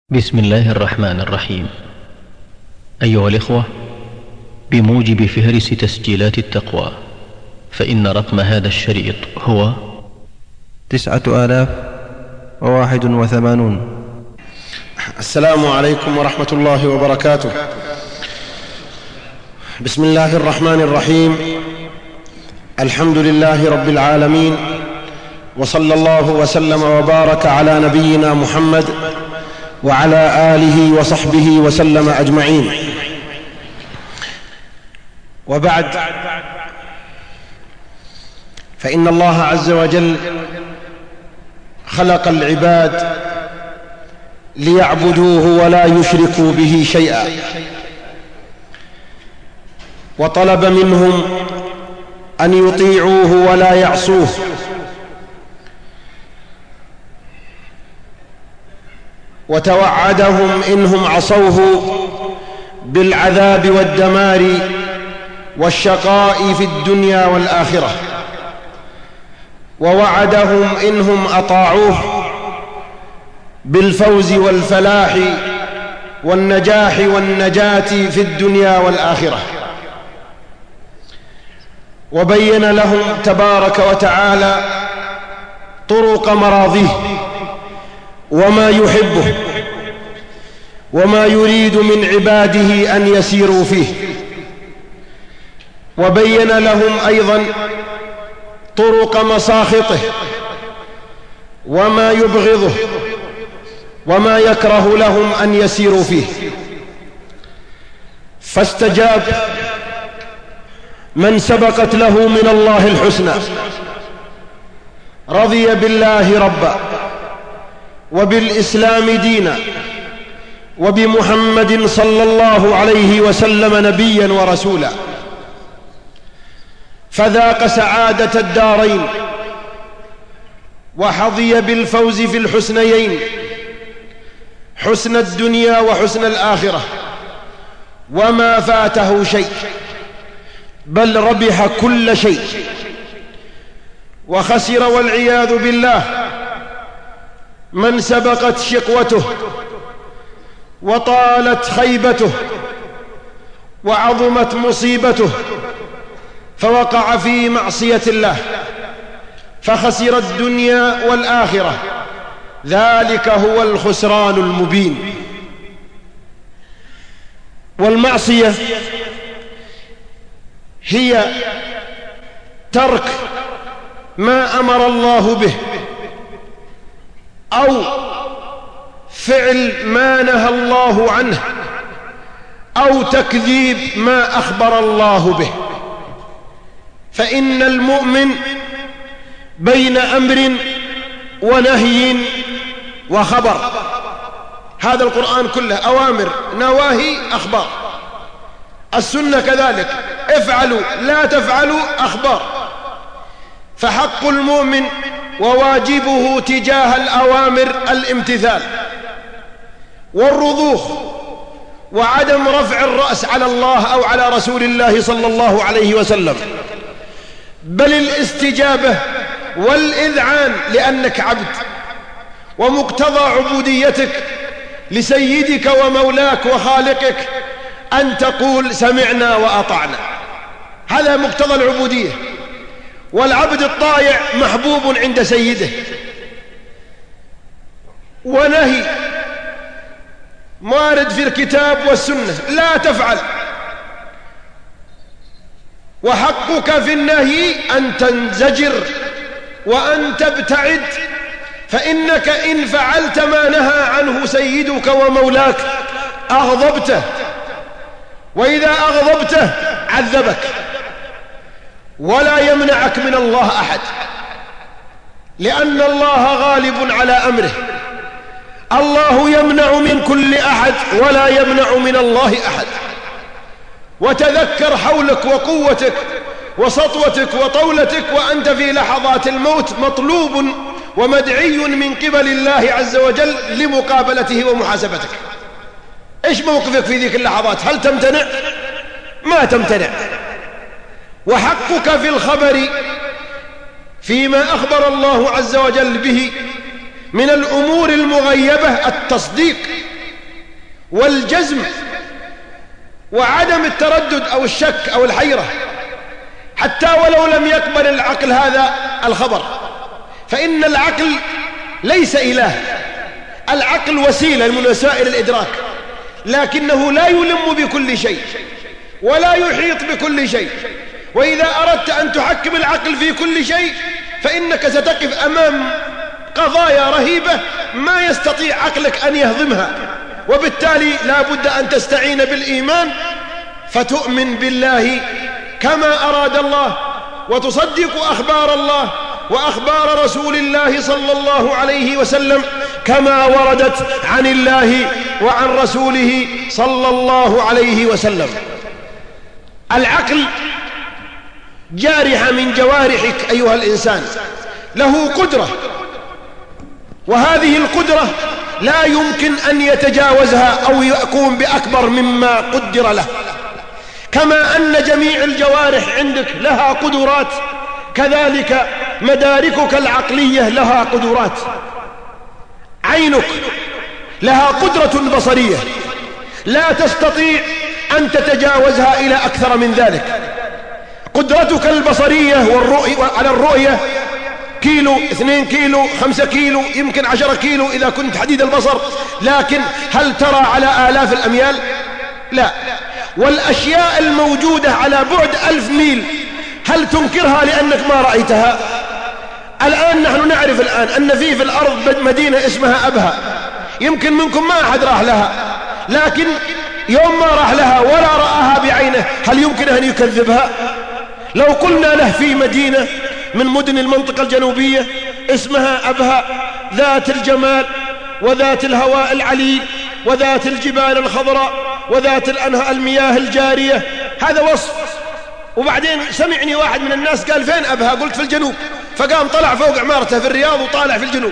بسم الله الرحمن الرحيم. أيها الإخوة، بموجب فهرس تسجيلات التقوى فإن رقم هذا الشريط هو 9081. السلام عليكم ورحمة الله وبركاته. بسم الله الرحمن الرحيم. الحمد لله رب العالمين، وصلى الله وسلم وبارك على نبينا محمد وعلى آله وصحبه وسلم أجمعين. وبعد، فإن الله عز وجل خلق العباد ليعبدوه ولا يشركوا به شيئا، وطلب منهم أن يطيعوه ولا يعصوه، وتوعدهم إنهم عصوه بالعذاب والدمار والشقاء في الدنيا والآخرة، ووعدهم إنهم أطاعوه بالفوز والفلاح والنجاح والنجاة في الدنيا والآخرة، وبين لهم تبارك وتعالى طرق مراضيه وما يحبه وما يريد من عباده أن يسيروا فيه، وبين لهم أيضا طرق مساخطه وما يبغضه وما يكره لهم أن يسيروا فيه. فاستجاب من سبقت له من الله الحسنى، رضي بالله ربا وبالإسلام دينا وبمحمد صلى الله عليه وسلم نبيا ورسولا، فذاق سعادة الدارين وحظي بالفوز في الحسنيين، حسن الدنيا وحسن الآخرة، وما فاته شيء، بل ربح كل شيء، وخسر والعياذ بالله من سبقت شقوته وطالت خيبته وعظمت مصيبته فوقع في معصية الله فخسر الدنيا والآخرة، ذلك هو الخسران المبين. والمعصية هي ترك ما أمر الله به أو فعل ما نهى الله عنه أو تكذيب ما أخبر الله به. فإن المؤمن بين أمر ونهي وخبر، هذا القرآن كله أوامر نواهي أخبار، السنة كذلك، افعلوا لا تفعلوا أخبار. فحق المؤمن وواجبه تجاه الأوامر الامتثال والرضوخ وعدم رفع الرأس على الله أو على رسول الله صلى الله عليه وسلم، بل الاستجابة والإذعان، لأنك عبد، ومقتضى عبوديتك لسيدك ومولاك وخالقك أن تقول سمعنا وأطعنا، هذا مقتضى العبودية. والعبد الطائع محبوب عند سيده. ونهي وارد في الكتاب والسنة، لا تفعل، وحقك في النهي أن تنزجر وأن تبتعد، فإنك إن فعلت ما نهى عنه سيدك ومولاك أغضبته، وإذا أغضبته عذبك، ولا يمنعك من الله أحد، لأن الله غالب على أمره. الله يمنع من كل أحد ولا يمنع من الله أحد. وتذكر حولك وقوتك وسطوتك وطولتك وأنت في لحظات الموت مطلوب ومدعي من قبل الله عز وجل لمقابلته ومحاسبتك. إيش موقفك في ذيك اللحظات؟ هل تمتنع؟ ما تمتنع. وحقك في الخبر فيما أخبر الله عز وجل به من الأمور المغيبة التصديق والجزم وعدم التردد أو الشك أو الحيرة، حتى ولو لم يقبل العقل هذا الخبر. فإن العقل ليس إله، العقل وسيلة من وسائل الإدراك، لكنه لا يلم بكل شيء ولا يحيط بكل شيء. وإذا أردت أن تحكم العقل في كل شيء فإنك ستقف أمام قضايا رهيبة ما يستطيع عقلك أن يهضمها، وبالتالي لا بد أن تستعين بالإيمان فتؤمن بالله كما أراد الله، وتصدق أخبار الله وأخبار رسول الله صلى الله عليه وسلم كما وردت عن الله وعن رسوله صلى الله عليه وسلم. العقل جارحة من جوارحك أيها الإنسان، له قدرة، وهذه القدرة لا يمكن أن يتجاوزها أو يقوم بأكبر مما قدر له. كما أن جميع الجوارح عندك لها قدرات، كذلك مداركك العقلية لها قدرات. عينك لها قدرة بصرية لا تستطيع أن تتجاوزها إلى أكثر من ذلك. قدرتك البصرية على الرؤية كيلو، 2 كيلو، 5 كيلو، يمكن 10 كيلو إذا كنت حديد البصر، لكن هل ترى على آلاف الأميال؟ لا. والأشياء الموجودة على بعد 1000 ميل هل تنكرها لأنك ما رأيتها؟ الآن نحن نعرف الآن أن في الأرض مدينة اسمها أبها، يمكن منكم ما أحد راح لها، لكن يوم ما راح لها ولا رآها بعينه هل يمكن أن يكذبها؟ لو قلنا له في مدينة من مدن المنطقة الجنوبية اسمها أبها، ذات الجمال وذات الهواء العليل وذات الجبال الخضراء وذات المياه الجارية، هذا وصف. وبعدين سمعني واحد من الناس قال فين أبها؟ قلت في الجنوب، فقام طلع فوق عمارته في الرياض وطالع في الجنوب،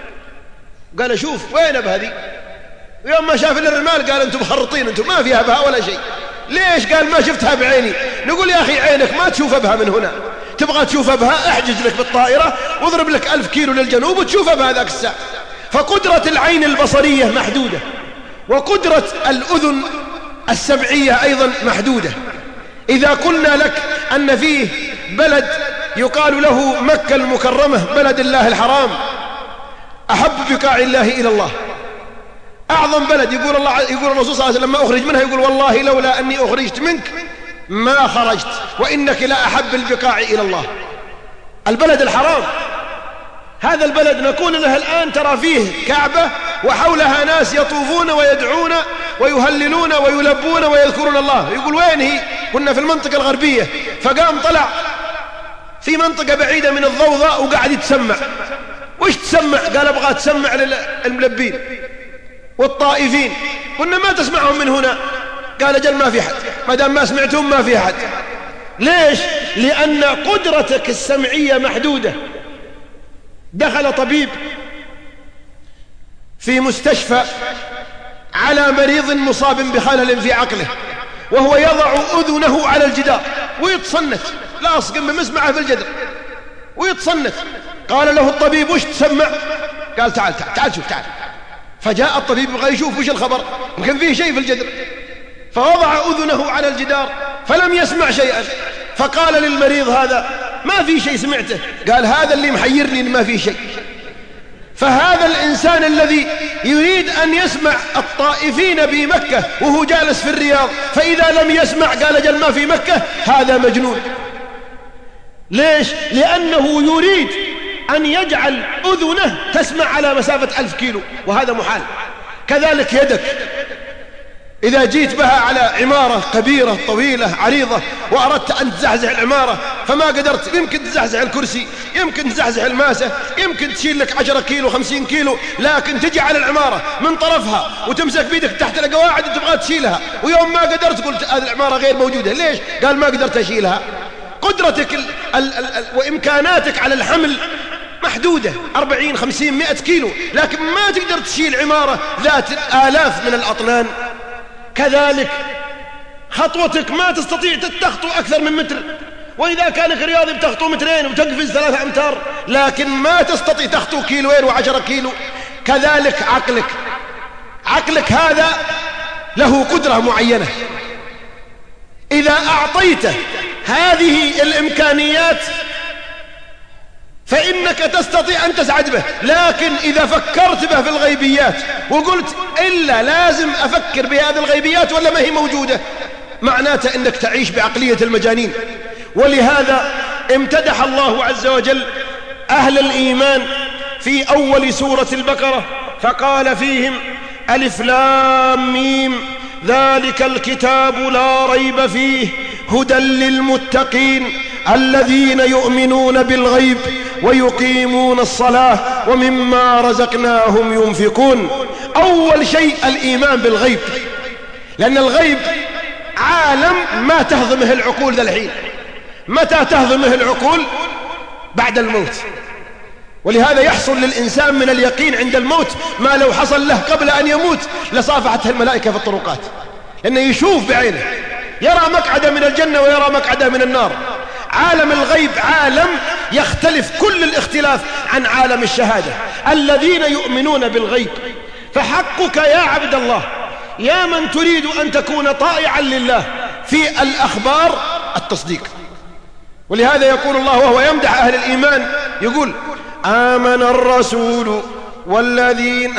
قال شوف وين أبها ذي؟ ويوم ما شاف الرمال قال انتم مخرطين، انتم ما فيها أبها ولا شيء. ليش؟ قال ما شفتها بعيني. نقول يا أخي عينك ما تشوف أبها من هنا، تبغى تشوف أبها احجز لك بالطائرة واضرب لك 1000 كيلو للجنوب وتشوف أبها ذاك الساعة. فقدرة العين البصرية محدودة، وقدرة الأذن السمعية أيضا محدودة. إذا قلنا لك أن فيه بلد يقال له مكة المكرمة بلد الله الحرام، أحب بقاع الله إلى الله، أعظم بلد، يقول الرسول صلى الله عليه وسلم لما أخرج منها يقول والله لولا أني أخرجت منك ما خرجت وإنك لا أحب البقاع إلى الله. البلد الحرام، هذا البلد نقول له الآن ترى فيه كعبة وحولها ناس يطوفون ويدعون ويهللون ويلبون ويذكرون الله. يقول وين هي؟ كنا في المنطقة الغربية. فقام طلع في منطقة بعيدة من الضوضاء وقاعد يتسمع. وش تسمع؟ قال أبغى تسمع للملبين والطائفين. قلنا ما تسمعهم من هنا. قال أجل ما في حد، ما دام ما سمعتهم ما في حد. ليش؟ لأن قدرتك السمعية محدودة. دخل طبيب في مستشفى على مريض مصاب بخلل في عقله، وهو يضع أذنه على الجدار ويتصنت، لاصق بمسمعه في الجدر ويتصنت. قال له الطبيب وش تسمع؟ قال تعال شوف تعال. فجاء الطبيب يبغى يشوف وش الخبر، يمكن فيه شيء في الجدر. فوضع أذنه على الجدار فلم يسمع شيئا. فقال للمريض هذا ما في شيء سمعته؟ قال هذا اللي محيرني ما في شيء. فهذا الإنسان الذي يريد أن يسمع الطائفين بمكة وهو جالس في الرياض، فإذا لم يسمع قال أجل ما في مكة، هذا مجنون. ليش؟ لأنه يريد أن يجعل أذنه تسمع على مسافة 1000 كيلو، وهذا محال. كذلك يدك إذا جيت بها على عمارة كبيرة طويلة عريضة وأردت أن تزحزح العمارة فما قدرت، يمكن تزحزح الكرسي، يمكن تزحزح الماسة، يمكن تشيل لك 10 كيلو 50 كيلو، لكن تجي على العمارة من طرفها وتمسك بيدك تحت القواعد وتبغى تشيلها، ويوم ما قدرت قلت هذه العمارة غير موجودة. ليش؟ قال ما قدرت أشيلها. قدرتك وإمكاناتك على الحمل محدودة، 40 50 100 كيلو، لكن ما تقدر تشيل عمارة ذات آلاف من الأطنان. كذلك خطوتك ما تستطيع تخطو أكثر من متر، وإذا كانك رياضي بتخطو 2 وتقفز 3 أمتار، لكن ما تستطيع تخطو 2 و10 كيلو. كذلك عقلك هذا له قدرة معينة، إذا أعطيته هذه الإمكانيات فإنك تستطيع أن تسعد به. لكن إذا فكرت به في الغيبيات وقلت إلا لازم أفكر بهذه الغيبيات ولا ما هي موجودة، معناته أنك تعيش بعقلية المجانين. ولهذا امتدح الله عز وجل أهل الإيمان في أول سورة البقرة فقال فيهم: ألف لام ميم ذلك الكتاب لا ريب فيه هدى للمتقين الذين يؤمنون بالغيب ويقيمون الصلاة ومما رزقناهم ينفقون. أول شيء الإيمان بالغيب، لأن الغيب عالم ما تهضمه العقول ذا الحين. متى تهضمه العقول؟ بعد الموت. ولهذا يحصل للإنسان من اليقين عند الموت ما لو حصل له قبل أن يموت لصافحته الملائكة في الطرقات، لأنه يشوف بعينه، يرى مقعده من الجنة ويرى مقعده من النار. عالم الغيب عالم يختلف كل الاختلاف عن عالم الشهادة. الذين يؤمنون بالغيب، فحقك يا عبد الله، يا من تريد أن تكون طائعا لله في الأخبار، التصديق. ولهذا يقول الله وهو يمدح أهل الإيمان، يقول: آمن الرسول والذين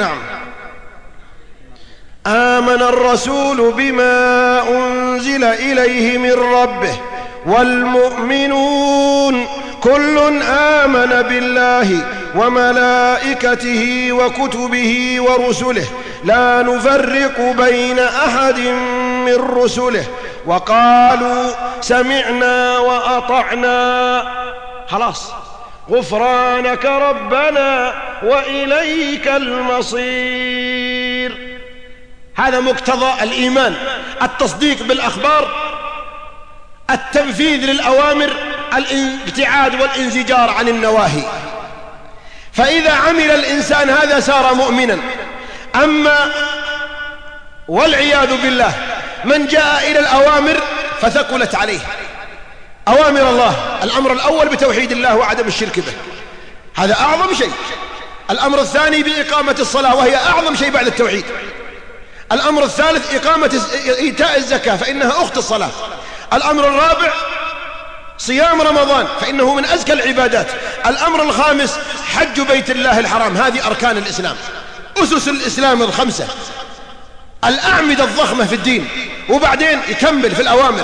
آمن الرسول بما أنزل إليه من ربه والمؤمنون كل آمن بالله وملائكته وكتبه ورسله لا نفرق بين أحد من رسله وقالوا سمعنا وأطعنا. خلاص، غفرانك ربنا وإليك المصير. هذا مقتضى الإيمان، التصديق بالأخبار، التنفيذ للأوامر، الابتعاد والانزجار عن النواهي. فإذا عمل الإنسان هذا صار مؤمنا. أما والعياذ بالله من جاء إلى الأوامر فثقلت عليه أوامر الله، الأمر الأول بتوحيد الله وعدم الشرك به، هذا أعظم شيء. الأمر الثاني بإقامة الصلاة وهي أعظم شيء بعد التوحيد. الأمر الثالث إيتاء الزكاة فإنها أخت الصلاة. الأمر الرابع صيام رمضان فإنه من أزكى العبادات. الأمر الخامس حج بيت الله الحرام. هذه أركان الإسلام، أسس الإسلام الخمسة، الأعمدة الضخمة في الدين. وبعدين يكمل في الأوامر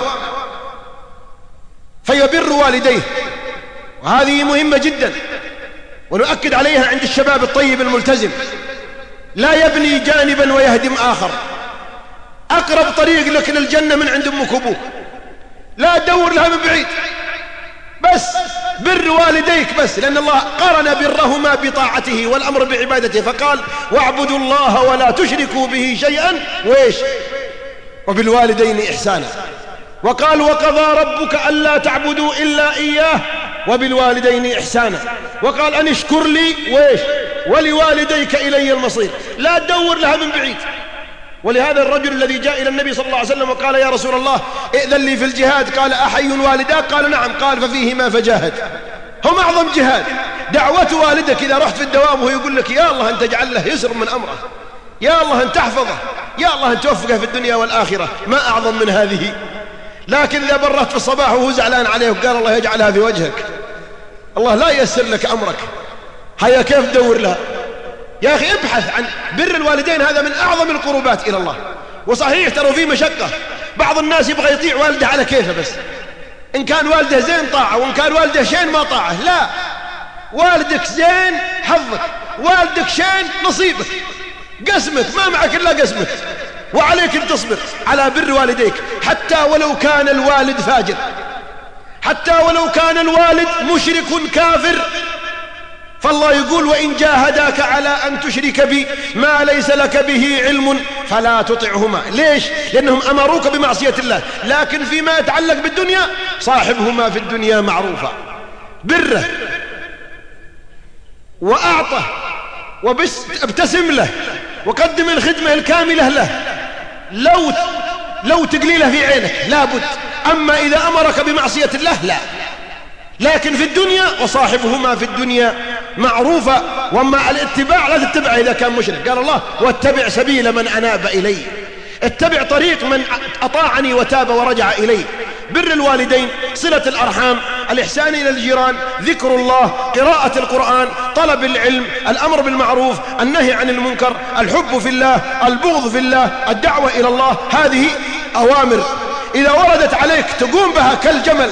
فيبر والديه، وهذه مهمة جدا ونؤكد عليها عند الشباب الطيب الملتزم. لا يبني جانبا ويهدم آخر. أقرب طريق لك للجنة من عند أمك وأبوك، لا تدور لها من بعيد، بس بر والديك بس، لأن الله قرن برهما بطاعته والأمر بعبادته، فقال: واعبدوا الله ولا تشركوا به شيئا وإيش؟ وبالوالدين إحسانا. وقال: وقضى ربك ألا تعبدوا إلا إياه وبالوالدين إحسانا. وقال: أن اشكر لي وإيش؟ ولوالديك إلي المصير. لا تدور لها من بعيد. ولهذا الرجل الذي جاء إلى النبي صلى الله عليه وسلم وقال: يا رسول الله ائذن لي في الجهاد، قال: أحي والداك؟ قال: نعم. قال: ففيهما فجاهد. هم أعظم جهاد دعوة والدك إذا رحت في الدوام وهو يقول لك: يا الله أن تجعل له يسر من أمره، يا الله أن تحفظه، يا الله أن توفقه في الدنيا والآخرة، ما أعظم من هذه. لكن إذا برت في الصباح وهو زعلان عليه وقال: الله يجعلها في وجهك، الله لا ييسر لك أمرك، هيا كيف تدور لها؟ يا أخي ابحث عن بر الوالدين، هذا من أعظم القربات إلى الله. وصحيح ترى فيه مشقة، بعض الناس يبغى يطيع والده على كيفه، بس إن كان والده زين طاعة، وإن كان والده شين ما طاعة. لا، والدك زين حظك، والدك شين نصيبك، قسمك، ما معك إلا قسمك، وعليك أن تصبر على بر والديك حتى ولو كان الوالد فاجر، حتى ولو كان الوالد مشرك كافر. فالله يقول: وإن جاهداك على أن تشرك بي ما ليس لك به علم فلا تطعهما. ليش؟ لأنهم أمروك بمعصية الله. لكن فيما يتعلق بالدنيا صاحبهما في الدنيا معروفا، بره وأعطه وابتسم له وقدم الخدمة الكاملة له، لو تقليله في عينك لابد. أما إذا أمرك بمعصية الله لا. لكن في الدنيا وصاحبهما في الدنيا معروفة. وما الاتباع لا تتبع إذا كان مشرك. قال الله: واتبع سبيل من أناب إلي. اتبع طريق من أطاعني وتاب ورجع إلي. بر الوالدين، صلة الأرحام، الإحسان إلى الجيران، ذكر الله، قراءة القرآن، طلب العلم، الأمر بالمعروف، النهي عن المنكر، الحب في الله، البغض في الله، الدعوة إلى الله. هذه أوامر إذا وردت عليك تقوم بها كالجمل.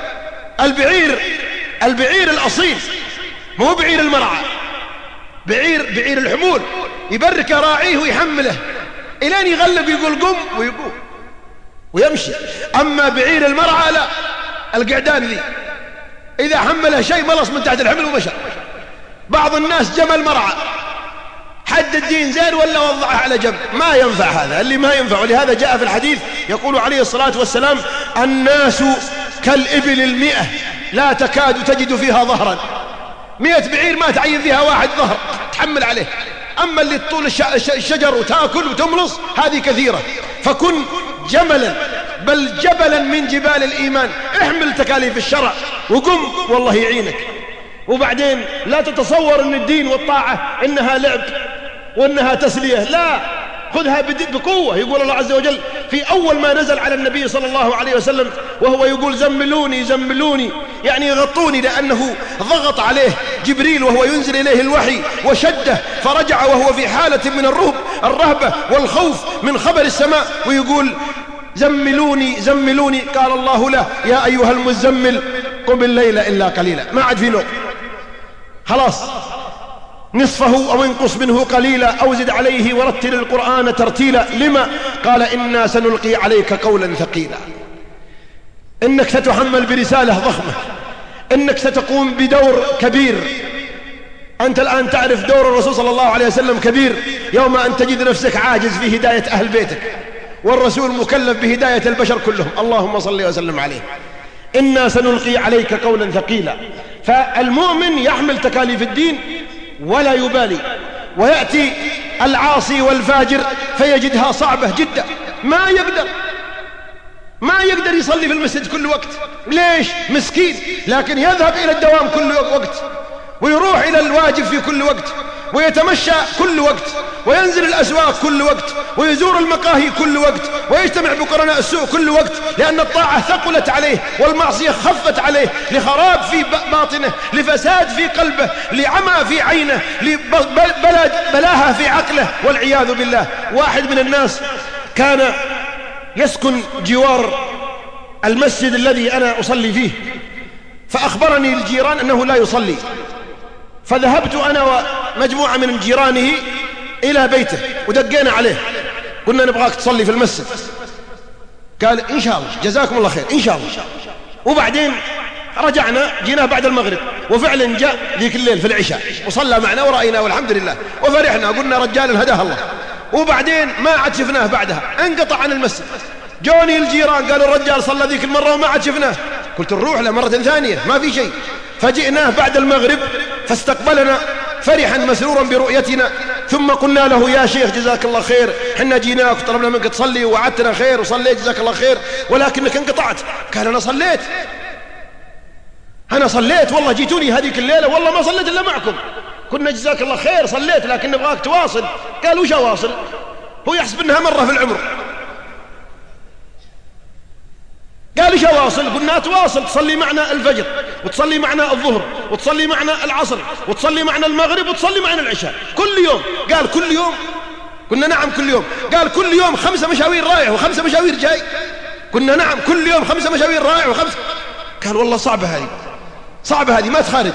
البعير الأصيل، مو بعير المرعى، بعير الحمول، يبرك راعيه ويحمله إلين يغلب يقول قم ويقوم ويمشي. أما بعير المرعى لا، القعدان ذي إذا حمله شيء ملص من تحت الحمل ومشى. بعض الناس جمل مرعى، حد الدين زين ولا وضعه على جنب، ما ينفع هذا اللي ما ينفع. ولهذا جاء في الحديث يقول عليه الصلاة والسلام: الناس كالإبل 100 لا تكاد تجد فيها ظهرا. 100 بعير ما تعين فيها واحد ظهر تحمل عليه. أما اللي طول الشجر وتأكل وتملص هذه كثيرة. فكن جملا بل جبلا من جبال الإيمان، احمل تكاليف الشرع وقم والله يعينك. وبعدين لا تتصور أن الدين والطاعة إنها لعب وإنها تسلية، لا، خذها بقوة. يقول الله عز وجل في أول ما نزل على النبي صلى الله عليه وسلم وهو يقول: زملوني زملوني، يعني غطوني، لأنه ضغط عليه جبريل وهو ينزل إليه الوحي وشده، فرجع وهو في حالة من الرهبة والخوف من خبر السماء، ويقول: زملوني زملوني. قال الله له: يا أيها المزمل قم الليل إلا قليلا. ما عاد في نوم، خلاص، نصفه أو انقص منه قليلا أو زد عليه ورتل القرآن ترتيلا. لما؟ قال: إنا سنلقي عليك قولا ثقيلا. إنك ستحمل برسالة ضخمة، إنك ستقوم بدور كبير. أنت الآن تعرف دور الرسول صلى الله عليه وسلم كبير، يوم أن تجد نفسك عاجز في هداية أهل بيتك، والرسول مكلف بهداية البشر كلهم. اللهم صل وسلم عليه. إنا سنلقي عليك قولا ثقيلا. فالمؤمن يحمل تكاليف الدين ولا يبالي، ويأتي العاصي والفاجر فيجدها صعبة جدا، ما يقدر يصلي في المسجد كل وقت. ليش؟ مسكين، لكن يذهب إلى الدوام كل وقت، ويروح إلى الواجب في كل وقت، ويتمشى كل وقت، وينزل الأسواق كل وقت، ويزور المقاهي كل وقت، ويجتمع بقرناء السوء كل وقت، لأن الطاعة ثقلت عليه والمعصية خفت عليه، لخراب في باطنه، لفساد في قلبه، لعمى في عينه، لبلاهة في عقله، والعياذ بالله. واحد من الناس كان يسكن جوار المسجد الذي أنا أصلي فيه، فأخبرني الجيران أنه لا يصلي، فذهبت أنا ومجموعة من جيرانه إلى بيته ودقينا عليه، قلنا: نبغاك تصلي في المسجد. قال: إن شاء الله، جزاكم الله خير، إن شاء الله. وبعدين رجعنا، جينا بعد المغرب، وفعلا جاء ذيك الليل في العشاء وصلى معنا ورأينا والحمد لله، وفرحنا، قلنا: رجال هداه الله. وبعدين ما عاد شفناه بعدها، انقطع عن المسجد. جوني الجيران قالوا: الرجال صلى ذيك المرة وما عاد شفناه. قلت: نروح له مرة ثانية، ما في شيء. فجئناه بعد المغرب فاستقبلنا فرحا مسرورا برؤيتنا، ثم قلنا له: يا شيخ جزاك الله خير، حنا جيناك وطلبنا منك تصلي ووعدتنا خير وصليت جزاك الله خير، ولكنك انقطعت. قال: أنا صليت والله، جيتوني هذيك الليلة والله ما صليت إلا معكم. قلنا: جزاك الله خير، صليت لكن نبغاك تواصل. قال: وش أواصل؟ هو يحسب أنها مرة في العمر. قال: ايش اواصل؟ قلنا: تواصل، تصلي معنا الفجر، وتصلي معنا الظهر، وتصلي معنا العصر، وتصلي معنا المغرب، وتصلي معنا العشاء كل يوم. قال: كل يوم؟ قلنا: نعم كل يوم. قال: كل يوم 5 مشاوير رايح و5 مشاوير جاي. قلنا: نعم كل يوم 5 مشاوير رايح و5. قال: والله صعبة هذه ما تخارج.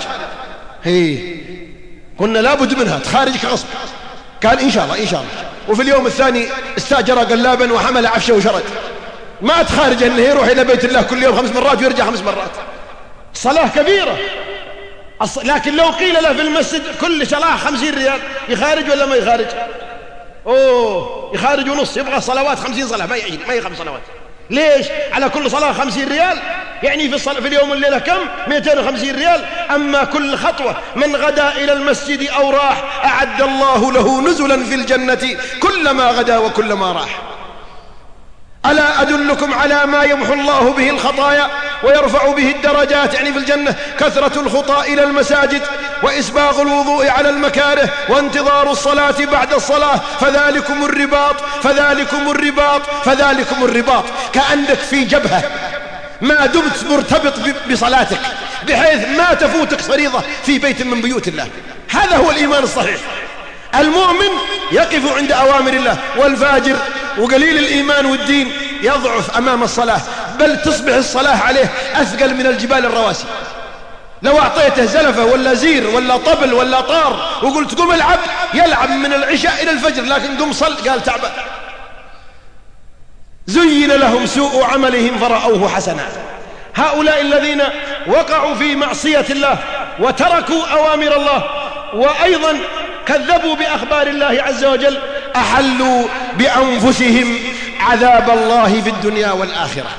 قلنا: لابد منها، تخارجك غصب. قال: إن شاء الله إن شاء الله. وفي اليوم الثاني استاجر قلابا وحمل عفشه وشرد. ما تخارج أنه يروح إلى بيت الله كل يوم 5 مرات ويرجع 5 مرات. صلاة كبيرة، لكن لو قيل له في المسجد كل صلاة 50 ريال، يخارج ولا ما يخارج؟ يخارج ونص، يبغى صلوات 50 صلاة، ما هي 5 صلوات. ليش؟ على كل صلاة 50 ريال، يعني في اليوم الليلة كم؟ 250 ريال. أما كل خطوة من غدا إلى المسجد أو راح أعد الله له نزلا في الجنة كلما غدا وكلما راح. ألا أدلكم على ما يمحو الله به الخطايا ويرفع به الدرجات يعني في الجنة كثرة الخطى إلى المساجد وإسباغ الوضوء على المكاره وانتظار الصلاة بعد الصلاة. فذلكم الرباط فذلكم الرباط فذلكم الرباط. كأنك في جبهة ما دمت مرتبط بصلاتك بحيث ما تفوتك فريضة في بيت من بيوت الله. هذا هو الإيمان الصحيح. المؤمن يقف عند أوامر الله، والفاجر وقليل الإيمان والدين يضعف أمام الصلاة، بل تصبح الصلاة عليه أثقل من الجبال الرواسي. لو أعطيته زلفة ولا زير ولا طبل ولا طار وقلت قم العب، يلعب من العشاء إلى الفجر، لكن قم صل قال تعبان. زين لهم سوء عملهم فرأوه حسنا. هؤلاء الذين وقعوا في معصية الله وتركوا أوامر الله وأيضا كذبوا بأخبار الله عز وجل أحلوا بأنفسهم عذاب الله في الدنيا والآخرة.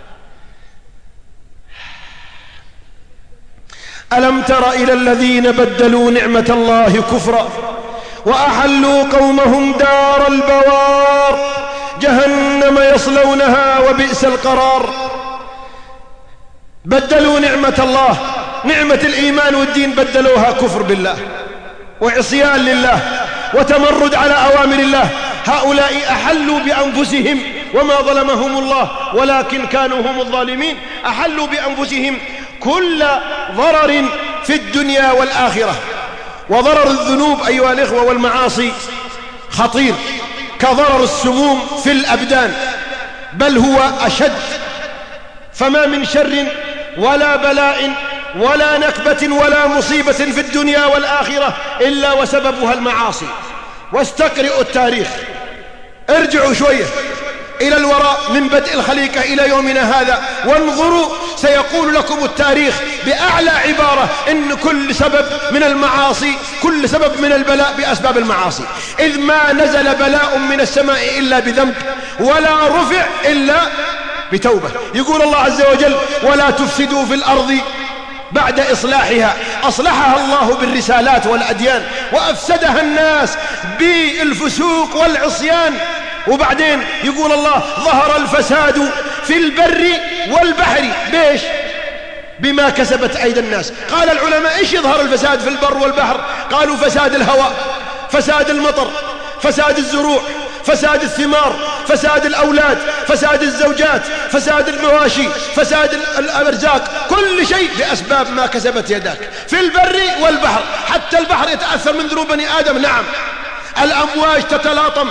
ألم تر إلى الذين بدلوا نعمة الله كفرا وأحلوا قومهم دار البوار جهنم يصلونها وبئس القرار. بدلوا نعمة الله، نعمة الإيمان والدين بدلوها كفر بالله وعصيان لله وتمرد على أوامر الله. هؤلاء أحلوا بأنفسهم وما ظلمهم الله ولكن كانوا هم الظالمين. أحلوا بأنفسهم كل ضرر في الدنيا والآخرة. وضرر الذنوب أيها الإخوة والمعاصي خطير كضرر السموم في الأبدان، بل هو أشد. فما من شر ولا بلاء ولا نكبة ولا مصيبة في الدنيا والآخرة إلا وسببها المعاصي. واستقرئوا التاريخ، ارجعوا شوية إلى الوراء من بدء الخليقة إلى يومنا هذا وانظروا، سيقول لكم التاريخ بأعلى عبارة إن كل سبب من المعاصي، كل سبب من البلاء بأسباب المعاصي. إذ ما نزل بلاء من السماء إلا بذنب ولا رفع إلا بتوبة. يقول الله عز وجل ولا تفسدوا في الأرض بعد إصلاحها. أصلحها الله بالرسالات والأديان وأفسدها الناس بالفسوق والعصيان. وبعدين يقول الله ظهر الفساد في البر والبحر بيش بما كسبت أيدي الناس. قال العلماء إيش يظهر الفساد في البر والبحر؟ قالوا فساد الهواء، فساد المطر، فساد الزروع، فساد الثمار، فساد الأولاد، فساد الزوجات، فساد المواشي، فساد الأرزاق، كل شيء بأسباب ما كسبت يداك في البر والبحر. حتى البحر يتأثر من ذنوب بني آدم. نعم، الأمواج تتلاطم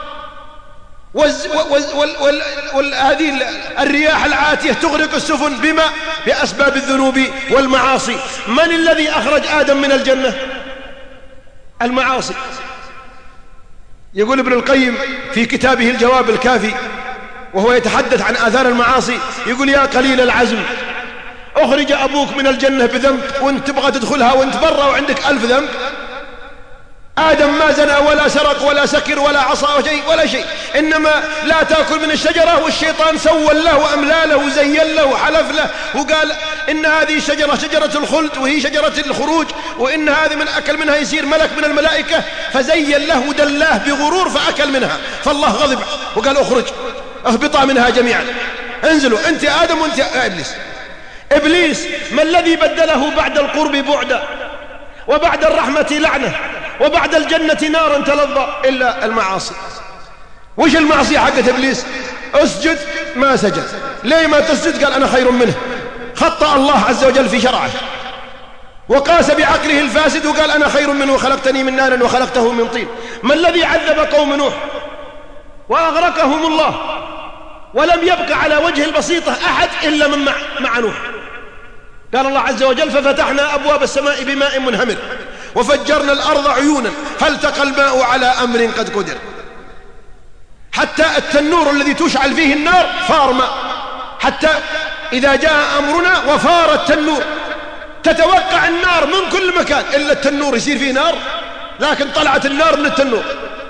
وهذه الرياح العاتية تغرق السفن بما بأسباب الذنوب والمعاصي. من الذي أخرج آدم من الجنة؟ المعاصي. يقول ابن القيم في كتابه الجواب الكافي وهو يتحدث عن آثار المعاصي، يقول يا قليل العزم، أخرج أبوك من الجنة بذنب وانت تبغى تدخلها وانت برا وعندك 1000 ذنب. آدم ما زنى ولا سرق ولا سكر ولا عصى ولا شيء، إنما لا تأكل من الشجرة، والشيطان سول له وأملى له وزين له وحلف له وقال إن هذه الشجرة شجرة الخلد وهي شجرة الخروج، وإن هذه من أكل منها يصير ملك من الملائكة، فزين له ودلاه بغرور فأكل منها، فالله غضب وقال اخرج اهبطا منها جميعا، انزلوا أنت آدم وأنت إبليس. إبليس ما الذي بدله بعد القرب بعدا وبعد الرحمة لعنة وبعد الجنة نارا تلظى إلا المعاصي. وش المعصية حقت إبليس؟ اسجد ما سجد. ليه ما تسجد؟ قال أنا خير منه. خطأ الله عز وجل في شرعه وقاس بعقله الفاسد وقال أنا خير منه، خلقتني من نار وخلقته من طين. ما الذي عذب قوم نوح وأغرقهم الله ولم يبق على وجه البسيطة أحد إلا من مع نوح؟ قال الله عز وجل ففتحنا أبواب السماء بماء منهمر وفجرنا الأرض عيونا فالتقى الماء على أمر قد قدر. حتى التنور الذي تشعل فيه النار فار ماء، حتى إذا جاء أمرنا وفار التنور تتوقع النار من كل مكان إلا التنور يصير فيه نار، لكن طلعت النار من التنور.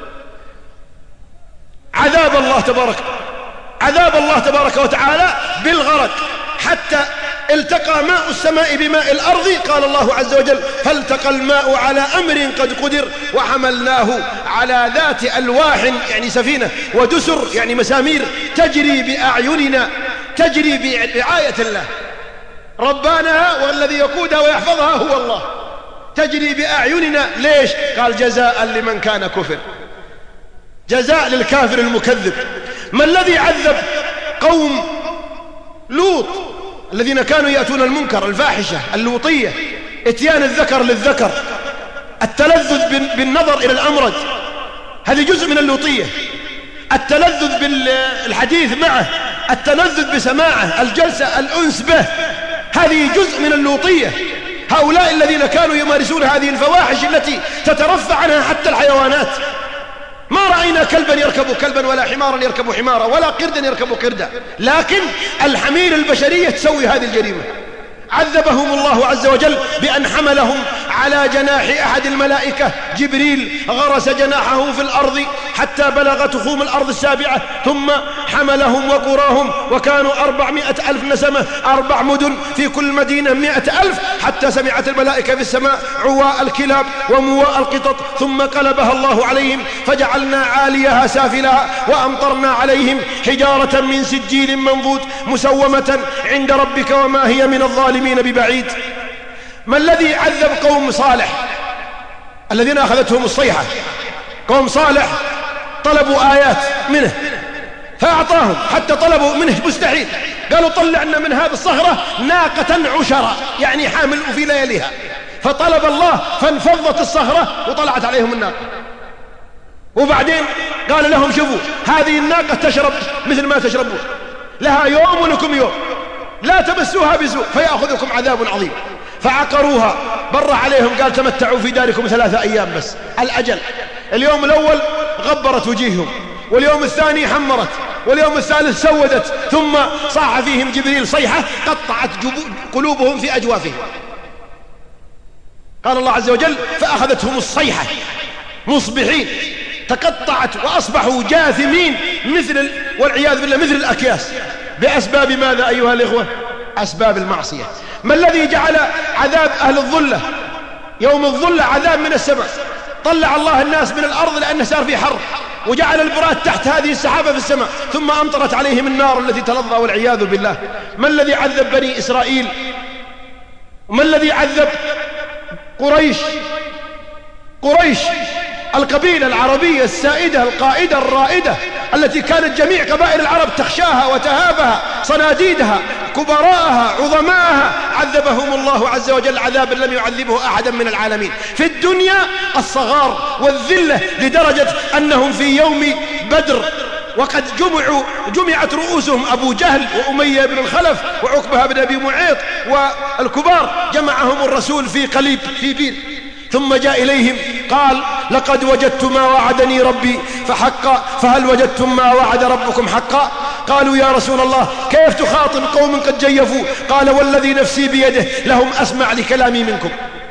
عذاب الله تبارك وتعالى بالغرق، حتى التقى ماء السماء بماء الأرض. قال الله عز وجل فالتقى الماء على أمر قد قدر وحملناه على ذات ألواح يعني سفينة، ودسر يعني مسامير، تجري بأعيننا، تجري برعاية الله. ربانها والذي يقودها ويحفظها هو الله، تجري بأعيننا. ليش؟ قال جزاء لمن كان كفر، جزاء للكافر المكذب. ما الذي عذب قوم لوط الذين كانوا يأتون المنكر، الفاحشة، اللوطية، اتيان الذكر للذكر، التلذذ بالنظر إلى الأمرد، هذه جزء من اللوطية. التلذذ بالحديث معه، التلذذ بسماعه، الجلسة، الأنس به، هذه جزء من اللوطية. هؤلاء الذين كانوا يمارسون هذه الفواحش التي تترفع عنها حتى الحيوانات. ما رأينا كلبا يركب كلبا، ولا حمارا يركب حمارا، ولا قردا يركب قردا، لكن الحمير البشرية تسوي هذه الجريمة. عذبهم الله عز وجل بأن حملهم على جناح أحد الملائكة جبريل، غرس جناحه في الأرض حتى بلغ تخوم الأرض السابعة، ثم حملهم وقراهم، وكانوا 400,000 نسمة، 4 مدن، في كل مدينة 100,000، حتى سمعت الملائكة في السماء عواء الكلاب ومواء القطط، ثم قلبها الله عليهم فجعلنا عاليها سافلها وأمطرنا عليهم حجارة من سجيل منضود مسومة عند ربك وما هي من الظالمين ببعيد. ما الذي عذب قوم صالح الذين أخذتهم الصيحة؟ قوم صالح طلبوا آيات منه فأعطاهم، حتى طلبوا منه مستحيل، قالوا طلعنا من هذه الصخرة ناقة عشرة، يعني حامل في لياليها، فطلب الله فانفضت الصخرة وطلعت عليهم الناقة. وبعدين قال لهم شوفوا هذه الناقة تشرب مثل ما تشربون، لها يوم ولكم يوم، لا تمسوها بسوء فيأخذكم عذاب عظيم. فعقروها، بر عليهم، قال تمتعوا في داركم 3 أيام بس، الأجل. اليوم الأول غبرت وجيههم، واليوم الثاني حمرت، واليوم الثالث سودت، ثم صاح فيهم جبريل صيحة قطعت قلوبهم في أجوافهم. قال الله عز وجل فأخذتهم الصيحة مصبحين، تقطعت وأصبحوا جاثمين والعياذ بالله مثل الأكياس. بأسباب ماذا أيها الإخوة؟ أسباب المعصية. ما الذي جعل عذاب أهل الظلة يوم الظلة عذاب من السماء؟ طلع الله الناس من الأرض لأنه صار في حر، وجعل البراد تحت هذه السحابة في السماء، ثم أمطرت عليهم النار التي تلظى والعياذ بالله. ما الذي عذب بني إسرائيل؟ ما الذي عذب قريش القبيلة العربية السائدة القائدة الرائدة التي كانت جميع قبائل العرب تخشاها وتهابها، صناديدها، كبراءها، عظماءها، عذبهم الله عز وجل عذابا لم يعذبه أحدا من العالمين. في الدنيا الصغار والذلة، لدرجة أنهم في يوم بدر وقد جمعت رؤوسهم، أبو جهل وأمية بن الخلف وعقبة بن أبي معيط والكبار، جمعهم الرسول في قليب في بير، ثم جاء إليهم قال لقد وجدت ما وعدني ربي فحقا، فهل وجدتم ما وعد ربكم حقا؟ قالوا يا رسول الله كيف تخاطب قوم قد جيفوا؟ قال والذي نفسي بيده لهم أسمع لكلامي منكم.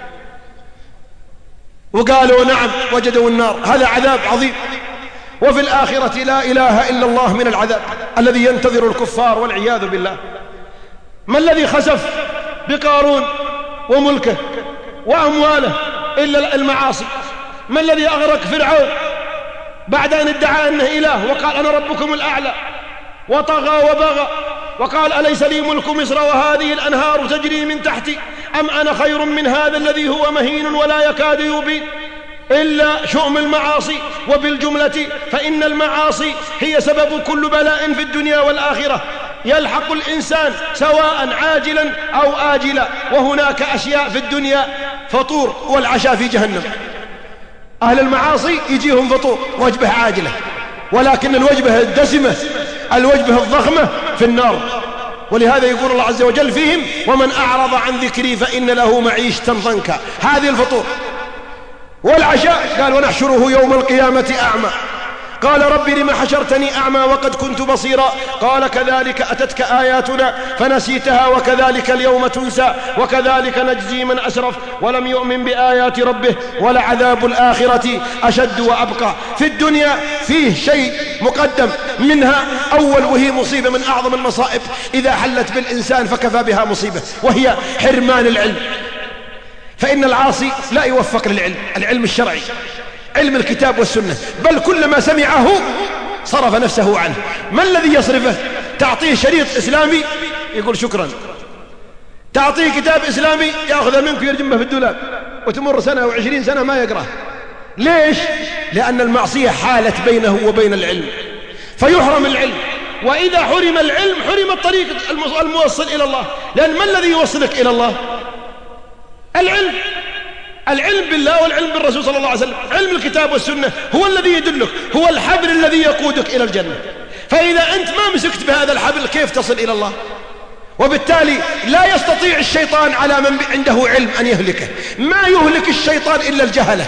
وقالوا نعم وجدوا النار. هذا عذاب عظيم. وفي الآخرة لا إله إلا الله من العذاب الذي ينتظر الكفار والعياذ بالله. ما الذي خسف بقارون وملكه وأمواله إلا المعاصي؟ ما الذي أغرق فرعون بعد أن ادعى أنه إله وقال أنا ربكم الأعلى، وطغى وبغى وقال أليس لي ملك مصر وهذه الأنهار تجري من تحتي أم أنا خير من هذا الذي هو مهين ولا يكاد يبين؟ إلا شؤم المعاصي. وبالجملة فإن المعاصي هي سبب كل بلاء في الدنيا والآخرة، يلحق الإنسان سواء عاجلا أو آجلا. وهناك أشياء في الدنيا فطور، والعشاء في جهنم. أهل المعاصي يجيهم فطور وجبة عاجلة، ولكن الوجبة الدسمة الوجبة الضخمة في النار. ولهذا يقول الله عز وجل فيهم ومن أعرض عن ذكري فإن له معيشة ضنكا. هذه الفطور. والعشاء قال ونحشره يوم القيامة أعمى. قال رب لما حشرتني أعمى وقد كنت بصيرا؟ قال كذلك أتتك آياتنا فنسيتها وكذلك اليوم تنسى وكذلك نجزي من أسرف ولم يؤمن بآيات ربه ولعذاب الآخرة أشد وأبقى. في الدنيا فيه شيء مقدم منها أول، وهي مصيبة من أعظم المصائب إذا حلت بالإنسان فكفى بها مصيبة، وهي حرمان العلم. فإن العاصي لا يوفق للعلم، العلم الشرعي، علم الكتاب والسنة، بل كلما سمعه صرف نفسه عنه. ما الذي يصرفه؟ تعطيه شريط إسلامي يقول شكرا، تعطيه كتاب إسلامي يأخذه منك ويرجمه في الدولاب، وتمر سنة أو 20 سنة ما يقرأه. ليش؟ لأن المعصية حالت بينه وبين العلم، فيحرم العلم. وإذا حرم العلم حرم الطريق الموصل إلى الله، لأن ما الذي يوصلك إلى الله؟ العلم. العلم بالله والعلم بالرسول صلى الله عليه وسلم. علم الكتاب والسنة هو الذي يدلك، هو الحبل الذي يقودك إلى الجنة. فإذا أنت ما مسكت بهذا الحبل كيف تصل إلى الله؟ وبالتالي لا يستطيع الشيطان على من عنده علم أن يهلكه. ما يهلك الشيطان إلا الجهلة.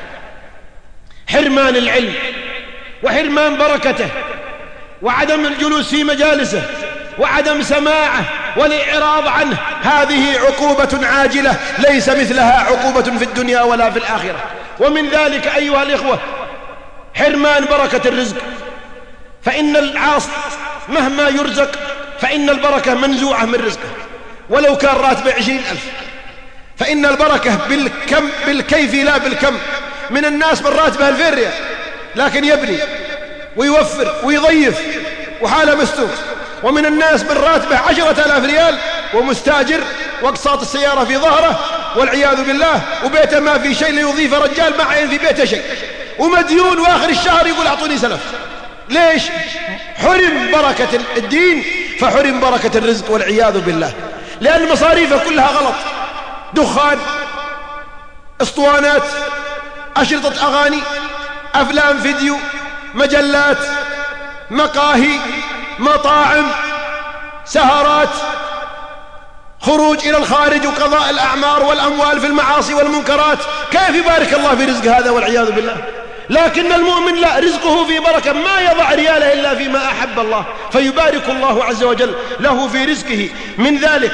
حرمان العلم وحرمان بركته وعدم الجلوس في مجالسه وعدم سماعه والإعراض عنه، هذه عقوبة عاجلة ليس مثلها عقوبة في الدنيا ولا في الآخرة. ومن ذلك أيها الإخوة حرمان بركة الرزق، فإن العاصي مهما يرزق فإن البركة منزوعة من رزقه، ولو كان راتبه 20,000. فإن البركة بالكيف لا بالكم. من الناس من راتبه 2000 ريال لكن يبني ويوفر ويضيف وحاله مستور، ومن الناس من راتبه 10,000 ريال ومستاجر واقساط السيارة في ظهره والعياذ بالله، وبيته ما في شيء ليضيف رجال ما عين في بيته شيء، ومديون واخر الشهر يقول أعطوني سلف. ليش؟ حرم بركة الدين فحرم بركة الرزق والعياذ بالله، لأن مصاريفه كلها غلط. دخان، اسطوانات، أشرطة أغاني، أفلام فيديو، مجلات، مقاهي، مطاعم، سهرات، خروج إلى الخارج وقضاء الأعمار والأموال في المعاصي والمنكرات. كيف يبارك الله في رزق هذا والعياذ بالله؟ لكن المؤمن لا، رزقه في بركة، ما يضع رياله إلا فيما أحب الله، فيبارك الله عز وجل له في رزقه. من ذلك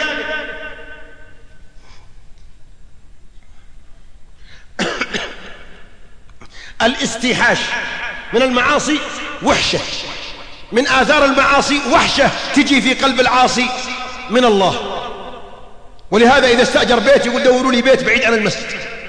الاستيحاش من المعاصي وحشة، من آثار المعاصي وحشة تجي في قلب العاصي من الله. ولهذا إذا استأجر بيت يقول دوروا لي بيت بعيد عن المسجد.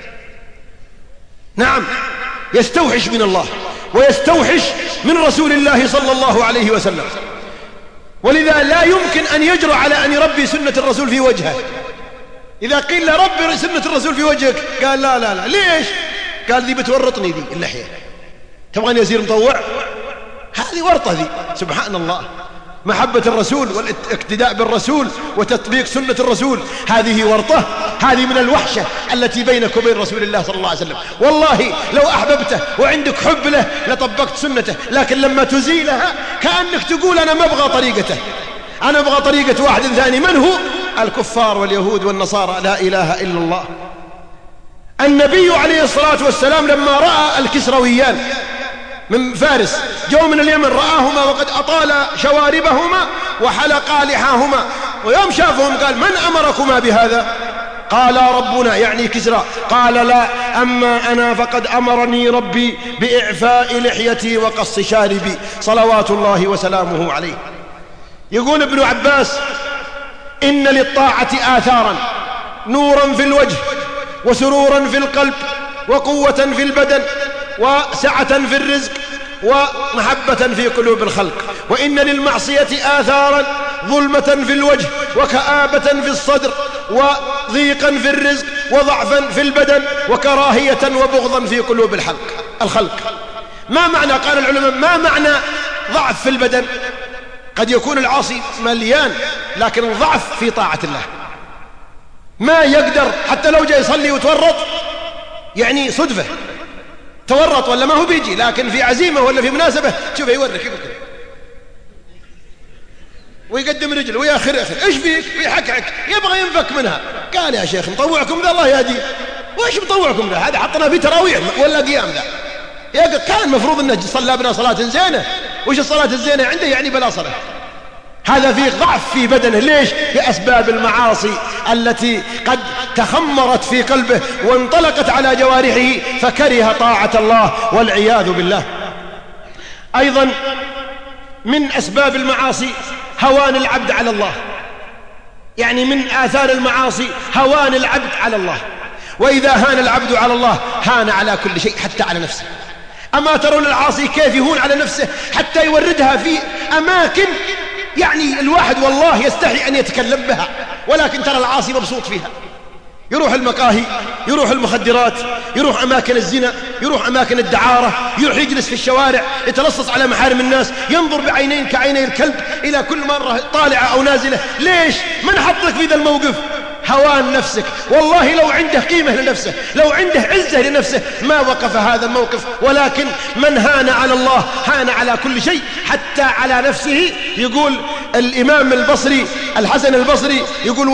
نعم، يستوحش من الله ويستوحش من رسول الله صلى الله عليه وسلم. ولذا لا يمكن أن يجرؤ على أن يربي سنة الرسول في وجهه. إذا قيل له ربي سنة الرسول في وجهك قال لا لا لا. ليش؟ قال ذي بتورطني ذي اللحية، تبغاني أصير مطوع؟ هذه ورطة ذي. سبحان الله، محبة الرسول والاقتداء بالرسول وتطبيق سنة الرسول هذه ورطة، هذه من الوحشة التي بينك وبين رسول الله صلى الله عليه وسلم. والله لو أحببته وعندك حب له لطبقت سنته، لكن لما تزيلها كأنك تقول أنا ما أبغى طريقته، أنا أبغى طريقة واحد ثاني. من هو؟ الكفار واليهود والنصارى، لا إله إلا الله. النبي عليه الصلاة والسلام لما رأى الكسرويان من فارس جو من اليمن رآهما وقد أطال شواربهما وحلقا لحاهما، ويوم شافهم قال من أمركما بهذا؟ قال ربنا، يعني كسرى. قال لا، أما أنا فقد أمرني ربي بإعفاء لحيتي وقص شاربي صلوات الله وسلامه عليه. يقول ابن عباس إن للطاعة آثارا، نورا في الوجه وسرورا في القلب وقوة في البدن وسعة في الرزق ومحبة في قلوب الخلق. وإن للمعصية آثارا، ظلمة في الوجه وكآبة في الصدر وضيقا في الرزق وضعفا في البدن وكراهية وبغضا في قلوب الخلق. ما معنى؟ قال العلماء ما معنى ضعف في البدن؟ قد يكون العاصي مليان لكن ضعف في طاعة الله، ما يقدر حتى لو جاء يصلي وتورط، يعني صدفة تورط ولا ما هو بيجي، لكن في عزيمة ولا في مناسبة شوف يورك كيف كده ويقدم رجله وياخر ايش فيك؟ ويحكعك يبغى ينفك منها. قال يا شيخ مطوعكم ذا الله يهديه. وايش مطوعكم ذا؟ هذا حطنا في تراويح ولا قيام ذا. يا كان المفروض انه صلى بنا صلاة زينة. وش الصلاة الزينة عنده؟ يعني بلا صلاة. هذا فيه ضعف في بدنه. ليش؟ بأسباب المعاصي التي قد تخمرت في قلبه وانطلقت على جوارحه فكره طاعة الله والعياذ بالله. أيضا من أسباب المعاصي هوان العبد على الله، يعني من آثار المعاصي هوان العبد على الله. وإذا هان العبد على الله هان على كل شيء حتى على نفسه. أما ترون العاصي كيف يهون على نفسه حتى يوردها في أماكن يعني الواحد والله يستحي أن يتكلم بها. ولكن ترى العاصي مبسوط فيها، يروح المقاهي، يروح المخدرات، يروح أماكن الزنا، يروح أماكن الدعارة، يروح يجلس في الشوارع، يتلصص على محارم الناس، ينظر بعينين كعيني الكلب إلى كل مرة طالعة أو نازلة. ليش؟ من حطك في ذا الموقف؟ هوان نفسك. والله لو عنده قيمة لنفسه، لو عنده عزة لنفسه ما وقف هذا الموقف. ولكن من هان على الله هان على كل شيء، حتى على نفسه. يقول الإمام البصري الحسن البصري يقول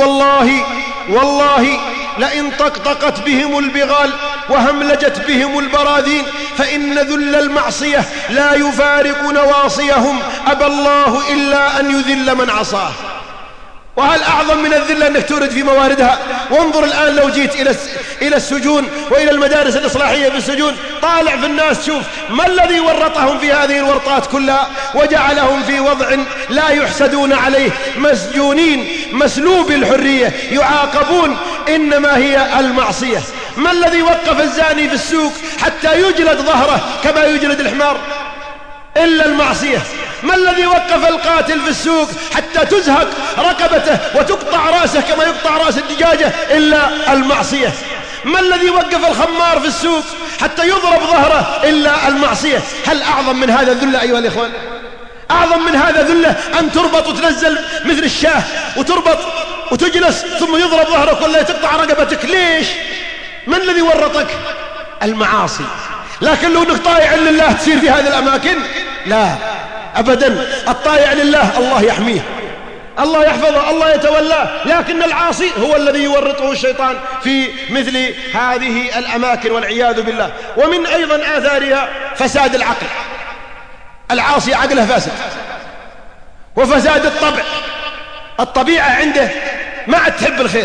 والله لئن طقطقت بهم البغال وهملجت بهم البراذين فإن ذل المعصية لا يفارق نواصيهم، أبى الله إلا أن يذل من عصاه. وهل أعظم من الذلة أنك تورد في مواردها؟ وانظر الآن لو جيت إلى السجون وإلى المدارس الإصلاحية في السجون، طالع في الناس، شوف ما الذي ورطهم في هذه الورطات كلها وجعلهم في وضع لا يحسدون عليه، مسجونين مسلوب الحرية يعاقبون، إنما هي المعصية. ما الذي وقف الزاني في السوق حتى يجلد ظهره كما يجلد الحمار؟ إلا المعصية. ما الذي وقف القاتل في السوق حتى تزهق رقبته وتقطع رأسه كما يقطع رأس الدجاجة؟ إلا المعصية. ما الذي وقف الخمار في السوق حتى يضرب ظهره؟ إلا المعصية. هل أعظم من هذا الذل أيها الإخوان؟ أعظم من هذا ذلة أن تربط وتنزل مثل الشاه وتربط وتجلس ثم يضرب ظهرك ولا تقطع رقبتك؟ ليش؟ من الذي ورطك؟ المعاصي. لكن لو انك طائع لله تصير في هذه الأماكن؟ لا أبدا. الطائع لله الله يحميه، الله يحفظه، الله يتولاه. لكن العاصي هو الذي يورطه الشيطان في مثل هذه الأماكن والعياذ بالله. ومن أيضا آثارها فساد العقل. العاصي عقله فاسد، وفساد الطبع. الطبيعة عنده ما تحب الخير،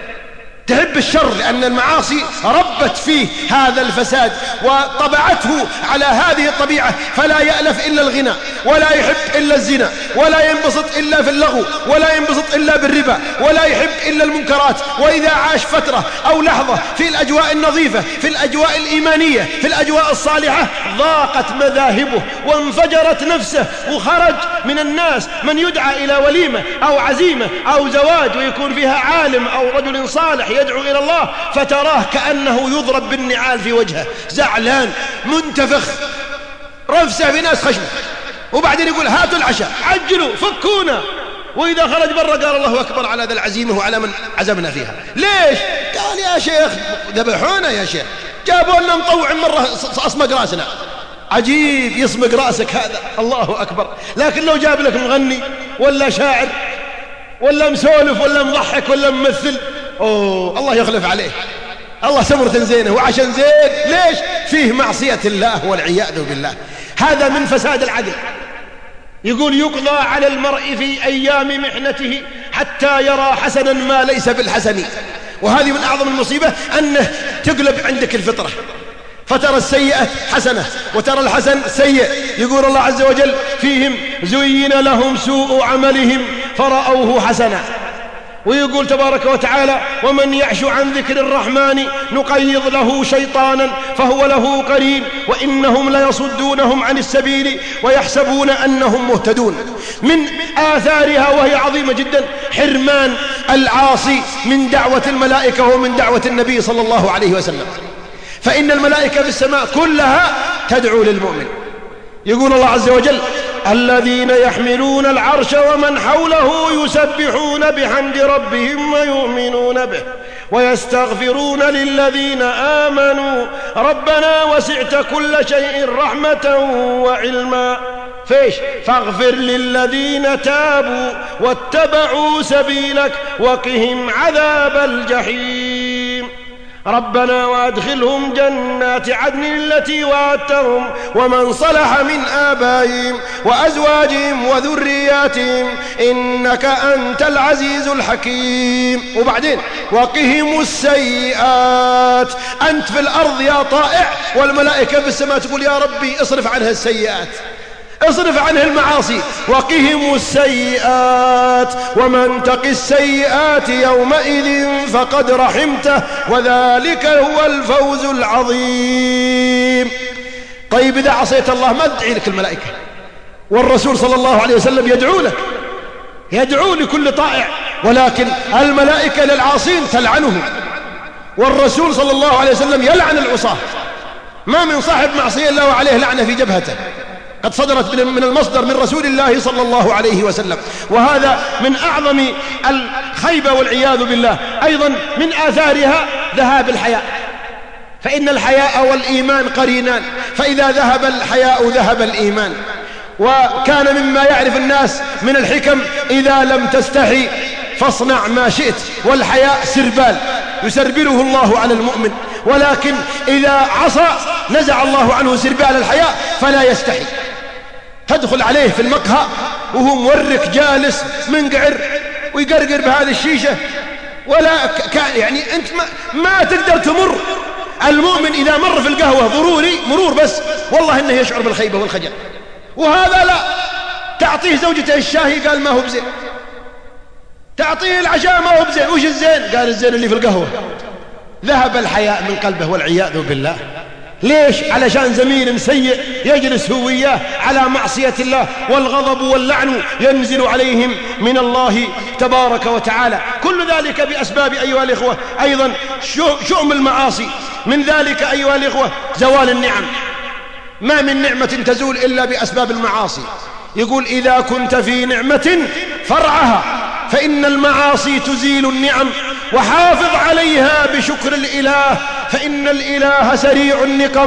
تحب الشر، لأن المعاصي ربت فيه هذا الفساد وطبعته على هذه الطبيعة، فلا يألف إلا الغنى، ولا يحب إلا الزنا، ولا ينبسط إلا في اللغو، ولا ينبسط إلا بالربا، ولا يحب إلا المنكرات. وإذا عاش فترة أو لحظة في الأجواء النظيفة، في الأجواء الإيمانية، في الأجواء الصالحة، ضاقت مذاهبه وانفجرت نفسه، وخرج من الناس من يدعى إلى وليمة أو عزيمة أو زواج ويكون فيها عالم أو رجل صالح يدعو إلى الله، فتراه كأنه يضرب بالنعال في وجهه، زعلان منتفخ، رفسه بناس خشمه، وبعدين يقول هاتوا العشاء، عجلوا، فكونا. وإذا خرج برا قال الله أكبر على ذا العزيمة وعلى من عزمنا فيها. ليش؟ قال يا شيخ ذبحونا يا شيخ، جابوا لنا مطوع مرة أصمق راسنا. عجيب، يصمق راسك هذا، الله أكبر. لكن لو جاب لك مغني ولا شاعر ولا مسولف ولا مضحك ولا ممثل، أوه الله يخلف عليه، الله سمرة زينه وعشان زين. ليش؟ فيه معصية الله والعياذ بالله. هذا من فساد العدل. يقول يقضى على المرء في أيام محنته حتى يرى حسنا ما ليس بالحسن. وهذه من أعظم المصيبة، أنه تقلب عندك الفطرة، فترى السيئة حسنة وترى الحسن سيء. يقول الله عز وجل فيهم زين لهم سوء عملهم فرأوه حسنا. ويقول تبارك وتعالى ومن يعش عن ذكر الرحمن نقيض له شيطانا فهو له قرين وإنهم ليصدونهم عن السبيل ويحسبون أنهم مهتدون. من آثارها وهي عظيمة جدا حرمان العاصي من دعوة الملائكة ومن دعوة النبي صلى الله عليه وسلم، فإن الملائكة في السماء كلها تدعو للمؤمن. يقول الله عز وجل الذين يحملون العرش ومن حوله يسبحون بحمد ربهم ويؤمنون به ويستغفرون للذين آمنوا ربنا وسعت كل شيء رحمة وعلما فاغفر للذين تابوا واتبعوا سبيلك وقهم عذاب الجحيم ربنا وادخلهم جنات عدن التي وعدتهم ومن صلح من آبائهم وأزواجهم وذرياتهم إنك أنت العزيز الحكيم. وبعدين وقهم السيئات. أنت في الأرض يا طائع والملائكة في السماء تقول يا ربي اصرف عنها السيئات، اصرف عنه المعاصي. وقهم السيئات ومن تق السيئات يومئذ فقد رحمته وذلك هو الفوز العظيم. طيب إذا عصيت الله ما تدعي لك الملائكة؟ والرسول صلى الله عليه وسلم يدعو لك، يدعو لكل طائع ولكن الملائكة للعاصين تلعنهم، والرسول صلى الله عليه وسلم يلعن العصاة. ما من صاحب معصية إلا وعليه لعنة في جبهته، قد صدرت من المصدر من رسول الله صلى الله عليه وسلم. وهذا من أعظم الخيبة والعياذ بالله. أيضا من آثارها ذهاب الحياء، فإن الحياء والإيمان قرينان، فإذا ذهب الحياء ذهب الإيمان. وكان مما يعرف الناس من الحكم: إذا لم تستحي فاصنع ما شئت. والحياء سربال يسربله الله على المؤمن، ولكن إذا عصى نزع الله عنه سربال الحياء فلا يستحي. تدخل عليه في المقهى وهو مورك جالس منقعر ويقرقر بهذه الشيشة، ولا يعني أنت ما تقدر تمر. المؤمن إذا مر في القهوة ضروري مرور بس، والله إنه يشعر بالخيبة والخجل. وهذا لا، تعطيه زوجته الشاهي قال ما هو بزين، تعطيه العشاء ما هو بزين. وش الزين؟ قال الزين اللي في القهوة. ذهب الحياء من قلبه والعياذ بالله. ليش؟ علشان زميل سيء يجلس هو وياه على معصية الله، والغضب واللعن ينزل عليهم من الله تبارك وتعالى. كل ذلك بأسباب أيها الإخوة أيضا شؤم المعاصي. من ذلك أيها الإخوة زوال النعم. ما من نعمة تزول إلا بأسباب المعاصي. يقول: إذا كنت في نعمة فارعها، فإن المعاصي تزيل النعم، وحافظ عليها بشكر الإله، فإن الإله سريع النقم.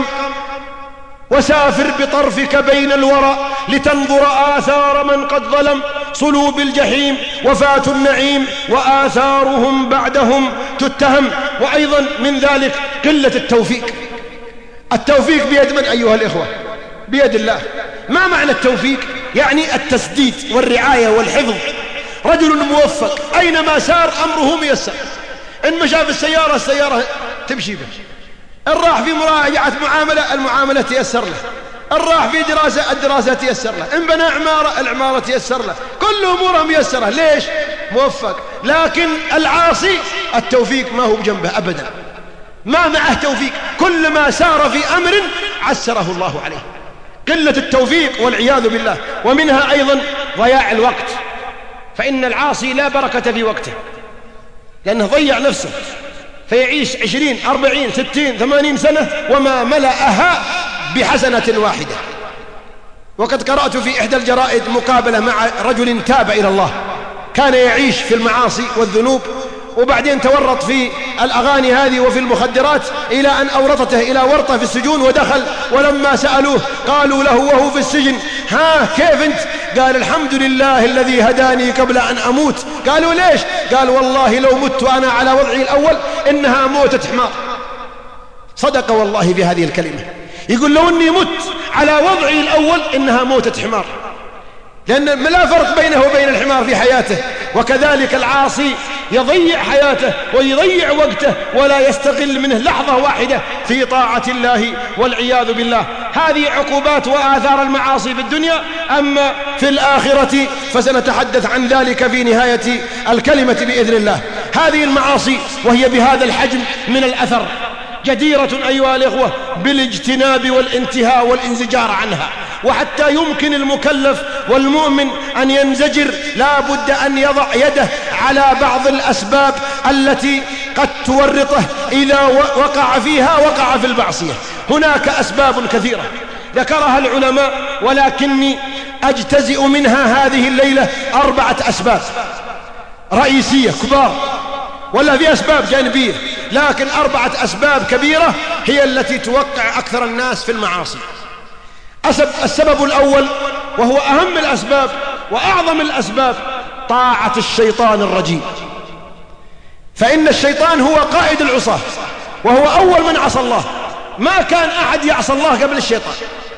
وسافر بطرفك بين الورى لتنظر آثار من قد ظلم، صلوب الجحيم وفات النعيم، وآثارهم بعدهم تتهم. وأيضا من ذلك قلة التوفيق. التوفيق بيد من أيها الإخوة؟ بيد الله. ما معنى التوفيق؟ يعني التسديد والرعاية والحفظ. رجل موفق أينما سار أمره ميسر. إن مشى في السيارة تمشي به. إن راح في مراجعة المعاملة تيسر له. إن راح في الدراسة تيسر له. إن بنى العمارة تيسر له. كل أموره ميسرة. ليش؟ موفق. لكن العاصي التوفيق ما هو بجنبه أبدا، ما معه توفيق. كل ما سار في أمر عسره الله عليه. قلة التوفيق والعياذ بالله. ومنها أيضا ضياع الوقت، فإن العاصي لا بركة في وقته، لأنه ضيع نفسه، فيعيش 20 40 60 80 سنة وما ملأها بحسنة واحدة. وقد قرأت في إحدى الجرائد مقابلة مع رجل تاب إلى الله، كان يعيش في المعاصي والذنوب، وبعدين تورط في الأغاني هذه وفي المخدرات، إلى أن أورطته إلى ورطة في السجون، ودخل. ولما سألوه قالوا له وهو في السجن: ها كيف أنت؟ قال: الحمد لله الذي هداني قبل أن أموت. قالوا: ليش؟ قال: والله لو مت وأنا على وضعي الأول إنها موتة حمار. صدق والله بهذه الكلمة. يقول: لو أني مت على وضعي الأول إنها موتة حمار، لأن لا فرق بينه وبين الحمار في حياته. وكذلك العاصي يضيع حياته ويضيع وقته ولا يستغل منه لحظة واحدة في طاعة الله والعياذ بالله. هذه عقوبات وآثار المعاصي في الدنيا. أما في الآخرة فسنتحدث عن ذلك في نهاية الكلمة بإذن الله. هذه المعاصي وهي بهذا الحجم من الأثر جديرة أيها الإخوة بالاجتناب والانتهاء والانزجار عنها. وحتى يمكن المكلف والمؤمن أن ينزجر لا بد أن يضع يده على بعض الأسباب التي قد تورطه إذا وقع فيها، وقع في المعصية. هناك أسباب كثيرة ذكرها العلماء، ولكني أجتزئ منها هذه الليلة 4 أسباب رئيسية كبار، ولا في أسباب جانبية، لكن 4 أسباب كبيرة هي التي توقع أكثر الناس في المعاصي. السبب الأول، وهو أهم الأسباب وأعظم الأسباب، طاعة الشيطان الرجيم. فإن الشيطان هو قائد العصاة، وهو أول من عصى الله. ما كان أحد يعصى الله قبل الشيطان،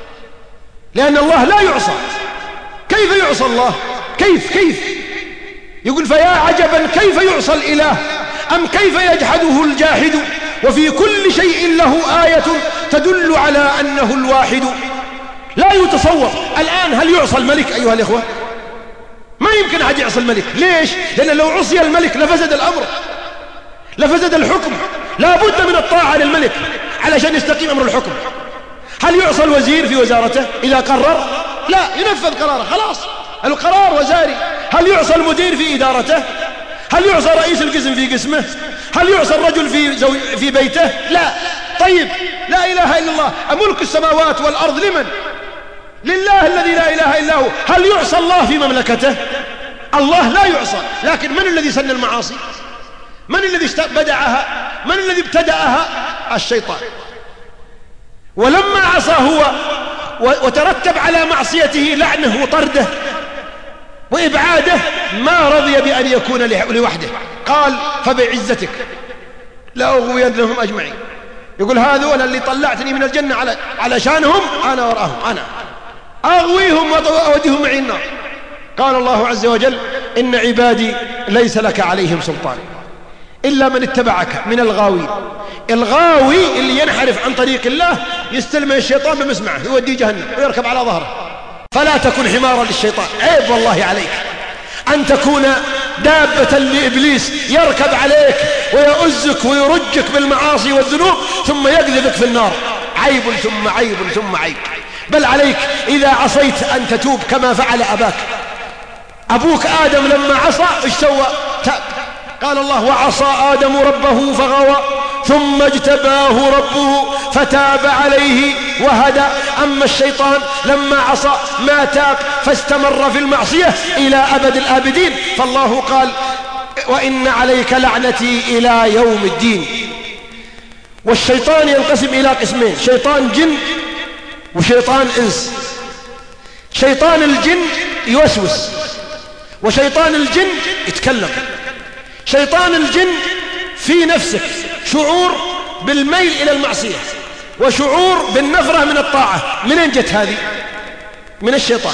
لأن الله لا يعصى. كيف يعصى الله؟ كيف يقول: فيا عجبا كيف يعصى الإله، أم كيف يجحده الجاحد، وفي كل شيء له آية تدل على أنه الواحد. لا يتصور الآن هل يعصى الملك أيها الإخوة؟ ما يمكن أحد يعصى الملك. ليش؟ لأن لو عصي الملك لفسد الأمر، لفسد الحكم. لا بد من الطاعة للملك علشان يستقيم أمر الحكم. هل يعصى الوزير في وزارته إذا قرر؟ لا، ينفذ قراره خلاص، القرار وزاري. هل يعصى المدير في إدارته؟ هل يعصى رئيس القسم في قسمه؟ هل يعصى الرجل في بيته؟ لا. طيب، لا إله إلا الله، أملك السماوات والأرض لمن؟ لله الذي لا إله إلا هو. هل يعصى الله في مملكته؟ الله لا يعصى. لكن من الذي سن المعاصي؟ من الذي بدعها؟ من الذي ابتدأها؟ الشيطان. ولما عصى هو وترتب على معصيته لعنه وطرده وإبعاده، ما رضي بأن يكون لوحده، قال فبعزتك لأغوينهم أجمعين. يقول هذول اللي طلعتني من الجنة علشانهم أنا وراهم، أنا أغويهم وأوديهم معي النار. قال الله عز وجل إن عبادي ليس لك عليهم سلطان إلا من اتبعك من الغاوين. الغاوي اللي ينحرف عن طريق الله يستلم الشيطان بمسمعه يوديه جهنم ويركب على ظهره. فلا تكن حمارا للشيطان. عيب والله عليك أن تكون دابة لإبليس يركب عليك ويؤزك ويرجك بالمعاصي والذنوب ثم يقذفك في النار. عيب ثم عيب ثم عيب. بل عليك إذا عصيت أن تتوب كما فعل أباك. أبوك آدم لما عصى ايش سوى؟ تاب. قال الله وعصى آدم ربه فغوى ثم اجتباه ربه فتاب عليه وهدى. أما الشيطان لما عصى ما تاب فاستمر في المعصية إلى أبد الآبدين. فالله قال وإن عليك لعنتي إلى يوم الدين. والشيطان ينقسم إلى قسمين: شيطان جن وشيطان إنس. شيطان الجن يوسوس، وشيطان الجن يتكلم. شيطان الجن في نفسك شعور بالميل إلى المعصية وشعور بالنفرة من الطاعة. منين جت هذه؟ من الشيطان.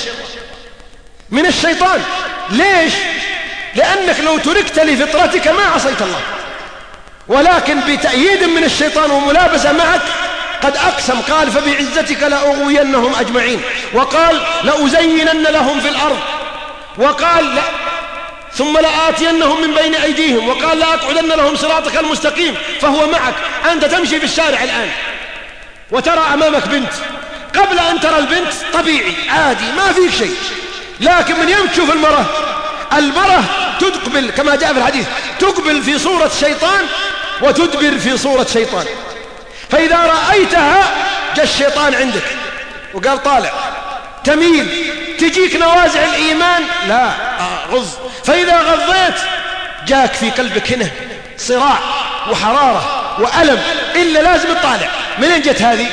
من الشيطان. ليش؟ لأنك لو تركت لفطرتك ما عصيت الله، ولكن بتأييد من الشيطان وملابسة معك قد أقسم. قال فبعزتك لأغوينهم أجمعين، وقال لأزينن لهم في الأرض، وقال لا ثم لآتينهم من بين أيديهم، وقال لأقعدن لهم صراطك المستقيم. فهو معك. أنت تمشي في الشارع الآن وترى أمامك بنت، قبل أن ترى البنت طبيعي عادي ما فيك شيء، لكن من يوم تشوف المرأة تقبل كما جاء في الحديث، تقبل في صورة شيطان وتدبر في صورة شيطان. فإذا رأيتها جاء الشيطان عندك وقال طالع، تميل، تجيك نوازع الإيمان لا غض. فإذا غضيت جاك في قلبك هنا صراع وحرارة وألم، إلا لازم تطالع. من جت هذه؟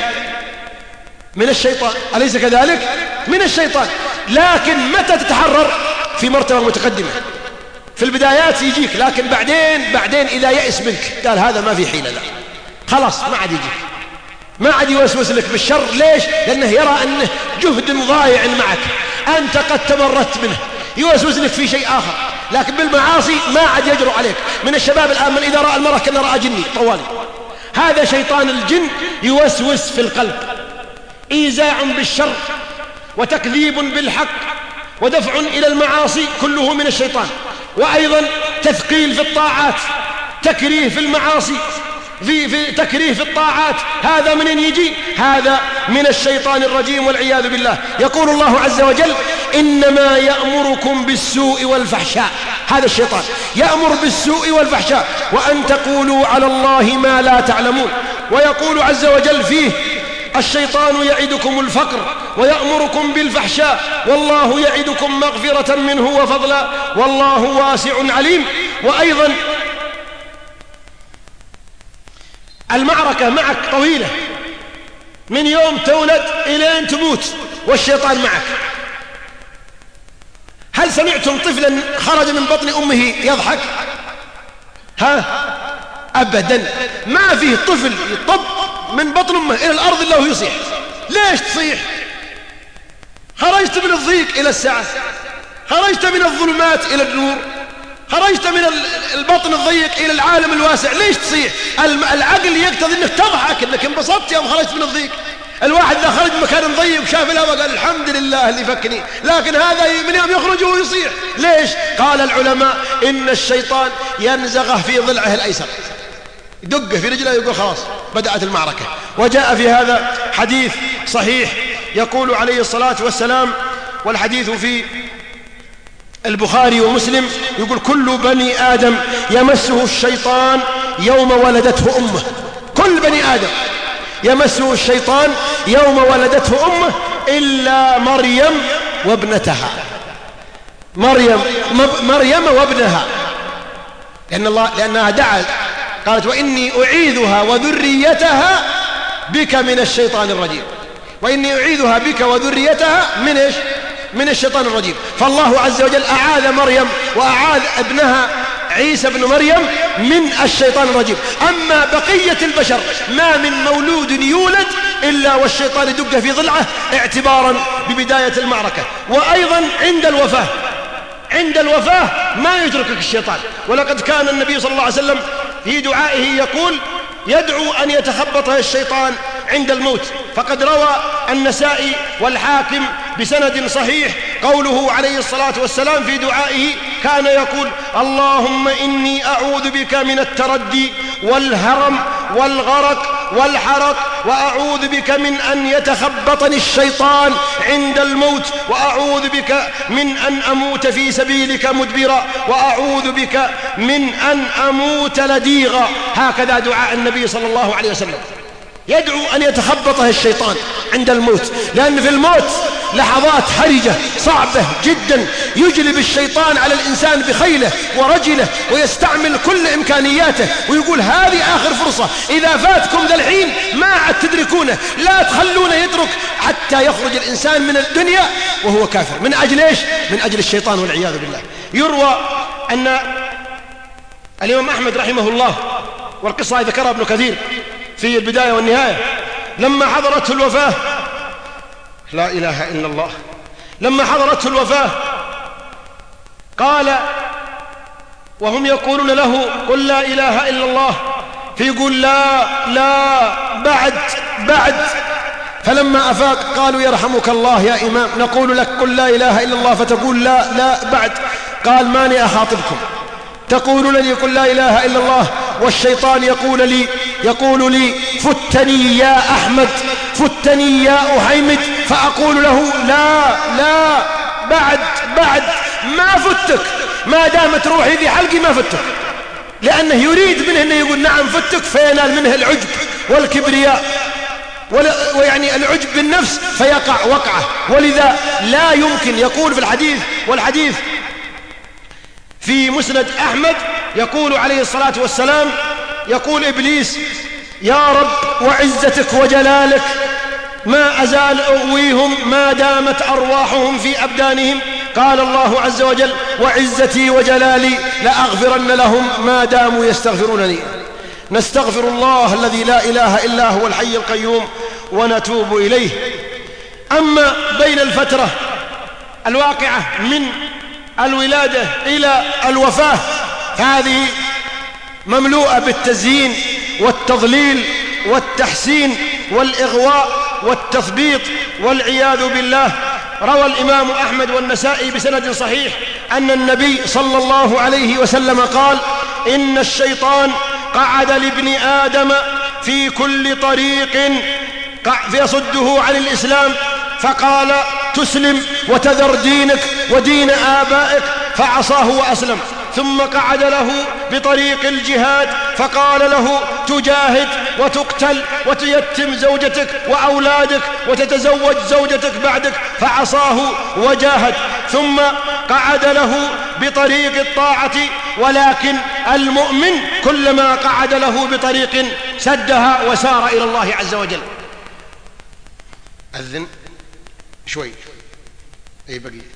من الشيطان، أليس كذلك؟ من الشيطان. لكن متى تتحرر؟ في مرتبة متقدمة. في البدايات يجيك، لكن بعدين إذا يأس منك قال هذا ما في حيلة، لا خلاص ما عاد يجيك، ما عاد يوسوس لك بالشر. ليش؟ لأنه يرى أنه جهد ضايع معك، أنت قد تمرت منه، يوسوس لك في شيء آخر. لكن بالمعاصي ما عاد يجرؤ عليك. من الشباب الآن من إذا رأى المرأة كأنه رأى جني طوالي. هذا شيطان الجن يوسوس في القلب. إيزاع بالشر وتكذيب بالحق ودفع إلى المعاصي كله من الشيطان. وأيضا تثقيل في الطاعات، تكريه في المعاصي، في تكريه في الطاعات. هذا منين يجي؟ هذا من الشيطان الرجيم والعياذ بالله. يقول الله عز وجل إنما يأمركم بالسوء والفحشاء. هذا الشيطان يأمر بالسوء والفحشاء وأن تقولوا على الله ما لا تعلمون. ويقول عز وجل فيه الشيطان يعدكم الفقر ويأمركم بالفحشاء والله يعدكم مغفرة منه وفضلا والله واسع عليم. وأيضا المعركة معك طويلة، من يوم تولد إلى أن تموت والشيطان معك. هل سمعتم طفلا خرج من بطن أمه يضحك؟ أبدا. ما فيه طفل يطب من بطن أمه إلى الأرض إلا هو يصيح. ليش تصيح؟ خرجت من الضيق إلى السعة، خرجت من الظلمات إلى النور، خرجت من البطن الضيق إلى العالم الواسع. ليش تصيح؟ العقل يقتضي أنك تضحك، أنك انبسطت يوم خرجت من الضيق. الواحد إذا خرج مكان ضيق وشاف الهواء قال الحمد لله اللي فكني، لكن هذا من يوم يخرج وهو يصيح. ليش؟ قال العلماء إن الشيطان ينزغه في ضلعه الأيسر، يدقه في رجله يقول خلاص بدأت المعركة. وجاء في هذا حديث صحيح يقول عليه الصلاة والسلام، والحديث في البخاري ومسلم يقول كل بني آدم يمسه الشيطان يوم ولدته أمه. كل بني آدم يمسه الشيطان يوم ولدته أمه إلا مريم وابنتها. مريم وابنها، لأنها دعت قالت وإني أعيذها وذريتها بك من الشيطان الرجيم. وإني أعيذها بك وذريتها من إيش؟ من الشيطان الرجيم. فالله عز وجل أعاذ مريم وأعاذ ابنها عيسى بن مريم من الشيطان الرجيم. أما بقية البشر ما من مولود يولد إلا والشيطان يدق في ضلعه اعتبارا ببداية المعركة. وأيضا عند الوفاة ما يتركك الشيطان. ولقد كان النبي صلى الله عليه وسلم في دعائه يقول يدعو أن يتخبطها الشيطان عند الموت. فقد روى النسائي والحاكم بسند صحيح قوله عليه الصلاة والسلام في دعائه كان يقول اللهم إني أعوذ بك من التردي والهرم والغرق والحرق، وأعوذ بك من أن يتخبطني الشيطان عند الموت، وأعوذ بك من أن أموت في سبيلك مدبرا، وأعوذ بك من أن أموت لديغا. هكذا دعاء النبي صلى الله عليه وسلم. يدعو أن يتخبطه الشيطان عند الموت، لأن في الموت لحظات حرجة صعبة جدا يجلب الشيطان على الإنسان بخيله ورجله ويستعمل كل إمكانياته ويقول هذه آخر فرصة، إذا فاتكم ذا الحين ما عاد تدركونه، لا تخلونه يترك حتى يخرج الإنسان من الدنيا وهو كافر. من أجل إيش؟ من أجل الشيطان والعياذ بالله. يروى أن الإمام أحمد رحمه الله، والقصة ذكرها ابن كثير في البداية والنهاية، لما حضرته الوفاة، لا إله إلا الله، لما حضرته الوفاة قال وهم يقولون له قل لا إله إلا الله، فيقول لا بعد. فلما أفاق قالوا يرحمك الله يا إمام، نقول لك قل لا إله إلا الله فتقول لا بعد. قال ماني أخاطبكم، تقولون لي قل لا إله إلا الله والشيطان يقول لي فتني يا أحمد، فتني يا أحيمد، فأقول له لا بعد ما فتك، ما دامت روحي في حلقي ما فتك، لأنه يريد منه أنه يقول نعم فتك، فينال منه العجب والكبرياء ويعني العجب بالنفس فيقع وقعه. ولذا لا يمكن، يقول في الحديث، والحديث في مسند أحمد، يقول عليه الصلاة والسلام، يقول إبليس يا رب وعزتك وجلالك ما أزال أغويهم ما دامت أرواحهم في أبدانهم. قال الله عز وجل وعزتي وجلالي لأغفرن لهم ما داموا يستغفرونني. نستغفر الله الذي لا إله إلا هو الحي القيوم ونتوب إليه. أما بين الفترة الواقعة من الولادة إلى الوفاة فهذه مملوءة بالتزيين والتضليل والتحسين والإغواء والتثبيط والعياذ بالله. روى الإمام أحمد والنسائي بسند صحيح أن النبي صلى الله عليه وسلم قال إن الشيطان قعد لابن آدم في كل طريق فيصده عن الإسلام، فقال تسلم وتذر دينك ودين آبائك، فعصاه وأسلم. ثم قعد له بطريق الجهاد فقال له تجاهد وتقتل وتيتم زوجتك وأولادك وتتزوج زوجتك بعدك، فعصاه وجاهد. ثم قعد له بطريق الطاعة، ولكن المؤمن كلما قعد له بطريق سدها وسار إلى الله عز وجل. أذن شوي أي بقي.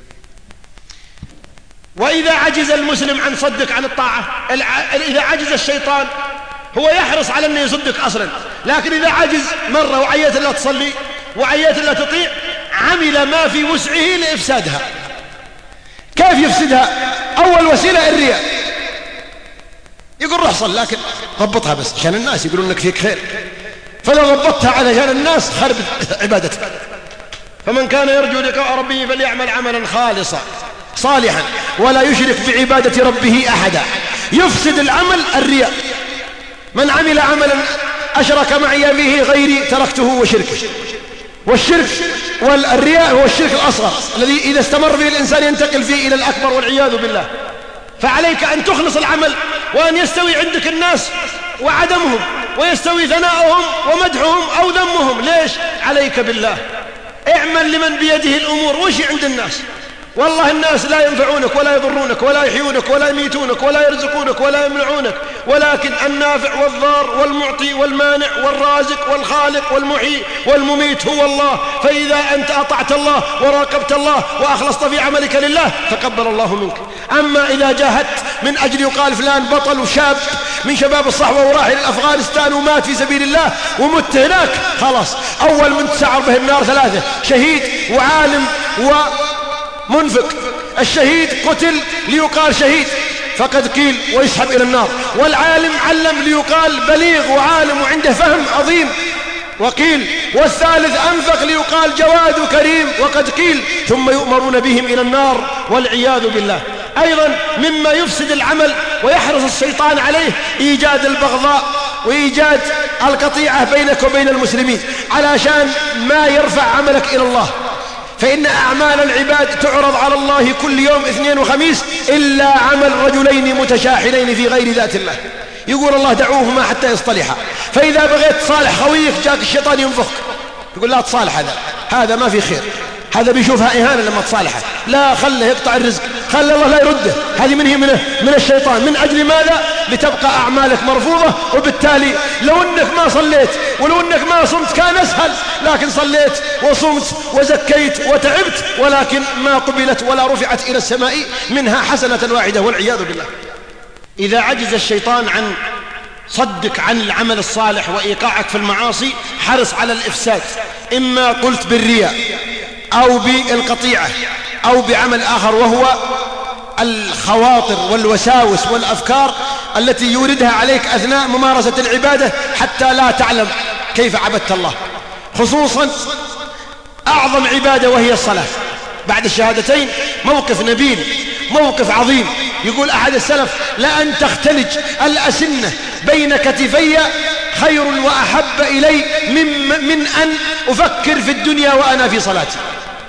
وإذا عجز المسلم عن صدق عن الطاعة، إذا عجز الشيطان هو يحرص على أنه يصدق أصلا، لكن إذا عجز مرة وعيت لا تصلي وعيت لا تطيع عمل ما في وسعه لإفسادها. كيف يفسدها؟ أول وسيلة الرياء، يقول روح صل لكن غبطها بس عشان الناس يقولون أنك فيك خير، فلو غبطتها علشان الناس خرب عبادتك. فمن كان يرجو لقاء ربه فليعمل عملا خالصا صالحا ولا يشرك بعبادة ربه أحدا. يفسد العمل الرياء. من عمل عملا أشرك معي فيه غيري تركته وشركه. والشرك والرياء هو الشرك الأصغر الذي إذا استمر به الإنسان ينتقل فيه إلى الأكبر والعياذ بالله. فعليك أن تخلص العمل، وأن يستوي عندك الناس وعدمهم، ويستوي ثناؤهم ومدحهم أو ذمهم. ليش؟ عليك بالله. اعمل لمن بيده الأمور. وش عند الناس؟ والله الناس لا ينفعونك ولا يضرونك ولا يحيونك ولا يميتونك ولا يرزقونك ولا يمنعونك، ولكن النافع والضار والمعطي والمانع والرازق والخالق والمحيي والمميت هو الله. فإذا أنت أطعت الله وراقبت الله وأخلصت في عملك لله تقبل الله منك. أما إذا جاهدت من أجل يقال فلان بطل وشاب من شباب الصحوة وراح إلى أفغانستان ومات في سبيل الله ومت هناك، خلاص أول من تسعر به النار ثلاثة: شهيد وعالم ومنفق. الشهيد قتل ليقال شهيد فقد قيل ويسحب إلى النار، والعالم علم ليقال بليغ وعالم وعنده فهم عظيم وقيل، والثالث أنفق ليقال جواد كريم وقد قيل، ثم يؤمرون بهم إلى النار والعياذ بالله. أيضا مما يفسد العمل ويحرص الشيطان عليه إيجاد البغضاء وإيجاد القطيعة بينك وبين المسلمين علشان ما يرفع عملك إلى الله. فإن أعمال العباد تعرض على الله كل يوم اثنين وخميس إلا عمل رجلين متشاحنين في غير ذات الله، يقول الله دعوهما حتى يصطلحا. فإذا بغيت تصالح خويك جاك الشيطان ينفخك يقول لا تصالح، هذا ما في خير، هذا بيشوفها إهانة لما تصالحه، لا خله يقطع الرزق، خله الله لا يرده. هذه من الشيطان. من أجل ماذا؟ لتبقى أعمالك مرفوضة، وبالتالي لو أنك ما صليت ولو أنك ما صمت كان أسهل، لكن صليت وصمت وزكيت وتعبت ولكن ما قبلت ولا رفعت إلى السماء منها حسنة واحدة والعياذ بالله. إذا عجز الشيطان عن صدك عن العمل الصالح وإيقاعك في المعاصي حرص على الإفساد، إما قلت بالرياء أو بالقطيعة أو بعمل آخر، وهو الخواطر والوساوس والأفكار التي يوردها عليك أثناء ممارسة العبادة حتى لا تعلم كيف عبدت الله، خصوصا أعظم عبادة وهي الصلاة بعد الشهادتين. موقف نبيل، موقف عظيم. يقول أحد السلف: لأن تختلج الأسنة بين كتفي خير وأحب إلي من أن أفكر في الدنيا وأنا في صلاتي.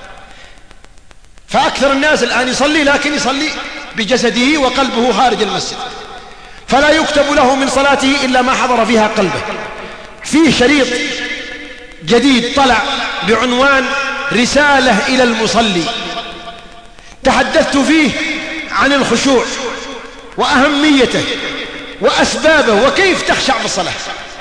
فأكثر الناس الآن يصلي لكن يصلي بجسده وقلبه خارج المسجد، فلا يكتب له من صلاته إلا ما حضر فيها قلبه. فيه شريط جديد طلع بعنوان رسالة إلى المصلي، تحدثت فيه عن الخشوع وأهميته وأسبابه وكيف تخشع بالصلاة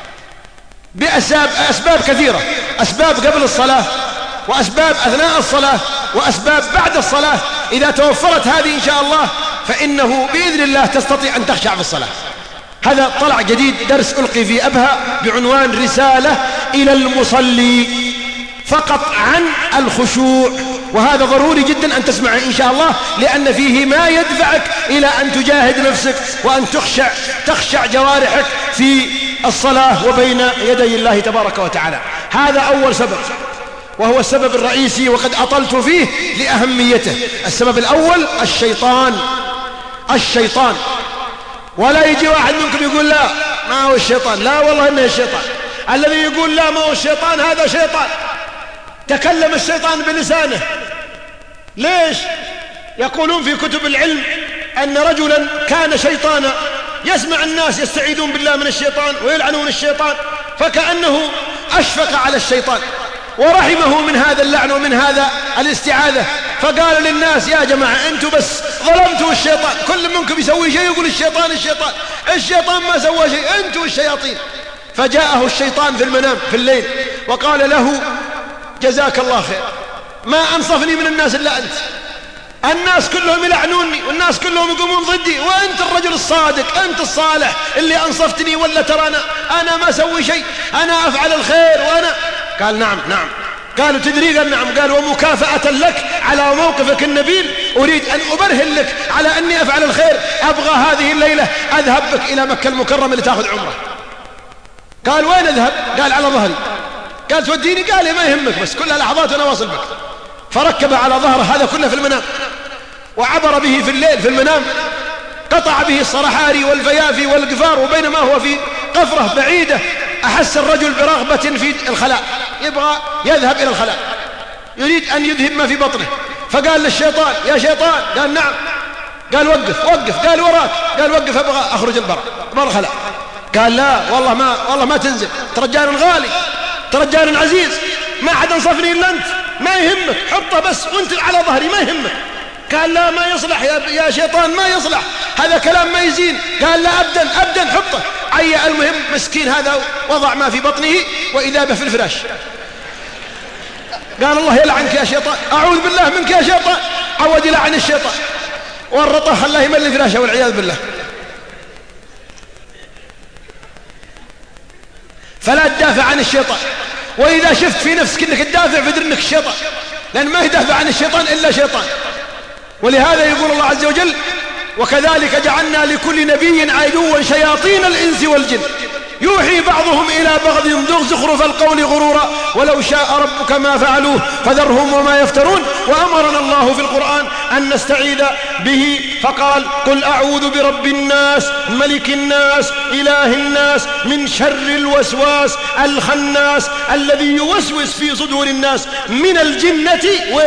بأسباب كثيرة: أسباب قبل الصلاة، وأسباب أثناء الصلاة، وأسباب بعد الصلاة. إذا توفرت هذه إن شاء الله فإنه بإذن الله تستطيع أن تخشع في الصلاة. هذا طلع جديد درس ألقي في أبها بعنوان رسالة إلى المصلي فقط عن الخشوع، وهذا ضروري جدا أن تسمعه إن شاء الله، لأن فيه ما يدفعك إلى أن تجاهد نفسك وأن تخشع جوارحك في الصلاة وبين يدي الله تبارك وتعالى. هذا أول سبب، وهو السبب الرئيسي وقد أطلت فيه لأهميته. السبب الأول الشيطان. ولا يجي واحد منكم يقول لا ما هو الشيطان، لا والله إنه الشيطان. الذي يقول لا ما هو الشيطان هذا شيطان، تكلم الشيطان بلسانه. ليش؟ يقولون في كتب العلم أن رجلا كان شيطانا يسمع الناس يستعيذون بالله من الشيطان ويلعنون الشيطان، فكأنه أشفق على الشيطان ورحمه من هذا اللعن ومن هذا الاستعاذة، فقال للناس: يا جماعة أنتم بس ظلمتوا الشيطان، كل منكم يسوي شيء يقول الشيطان ما سوى شيء، أنتم الشياطين. فجاءه الشيطان في المنام في الليل وقال له: جزاك الله خير، ما أنصفني من الناس إلا أنت، الناس كلهم يلعنوني والناس كلهم يقومون ضدي، وأنت الرجل الصادق، أنت الصالح اللي أنصفتني، ولا ترانا أنا ما أسوي شيء، أنا أفعل الخير وأنا. قال: نعم. قالوا: تدري؟ قال: نعم. قال: ومكافأة لك على موقفك النبيل أريد أن أبرهن لك على أني أفعل الخير، أبغى هذه الليلة أذهب بك إلى مكة المكرمة لتأخذ عمره. قال: وين أذهب؟ قال: على ظهري. قال: توديني؟ قال: ما يهمك، بس كلها لحظات وأنا واصل بك. فركب على ظهره، هذا كله في المنام، وعبر به في الليل في المنام، قطع به الصرحاري والفيافي والقفار، وبينما هو في قفرة بعيدة أحس الرجل برغبة في الخلاء، يبغى يذهب إلى الخلاء، يريد أن يذهب ما في بطنه، فقال للشيطان: يا شيطان. قال: نعم. قال: وقف. قال: وراك. قال: وقف، أبغى أخرج برا الخلاء. قال: لا والله ما تنزل، ترجال غالي، ترجال عزيز، ما حد انصفني إلا أنت، ما يهمك، حطه بس وانت على ظهري، ما يهمك. قال: لا ما يصلح يا شيطان، ما يصلح، هذا كلام ما يزين. قال: لا أبدا حطه. المهم مسكين هذا وضع ما في بطنه وإذا به في الفراش. قال: الله يلعنك يا شيطان، أعوذ بالله منك يا شيطان. عود يلعن الشيطان، ورطه خلاه يملي فراشه والعياذ بالله. فلا تدافع عن الشيطان، وإذا شفت في نفسك أنك تدافع فدر أنك الشيطان، لأن ما يدافع عن الشيطان إلا شيطان. ولهذا يقول الله عز وجل: وكذلك جعلنا لكل نبي عدوا شياطين الإنس والجن يوحي بعضهم إلى بعض زخرف القول غرورا ولو شاء ربك ما فعلوه فذرهم وما يفترون. وأمرنا الله في القرآن أن نستعيذ به فقال: قل أعوذ برب الناس ملك الناس إله الناس من شر الوسواس الخناس الذي يوسوس في صدور الناس من الجنة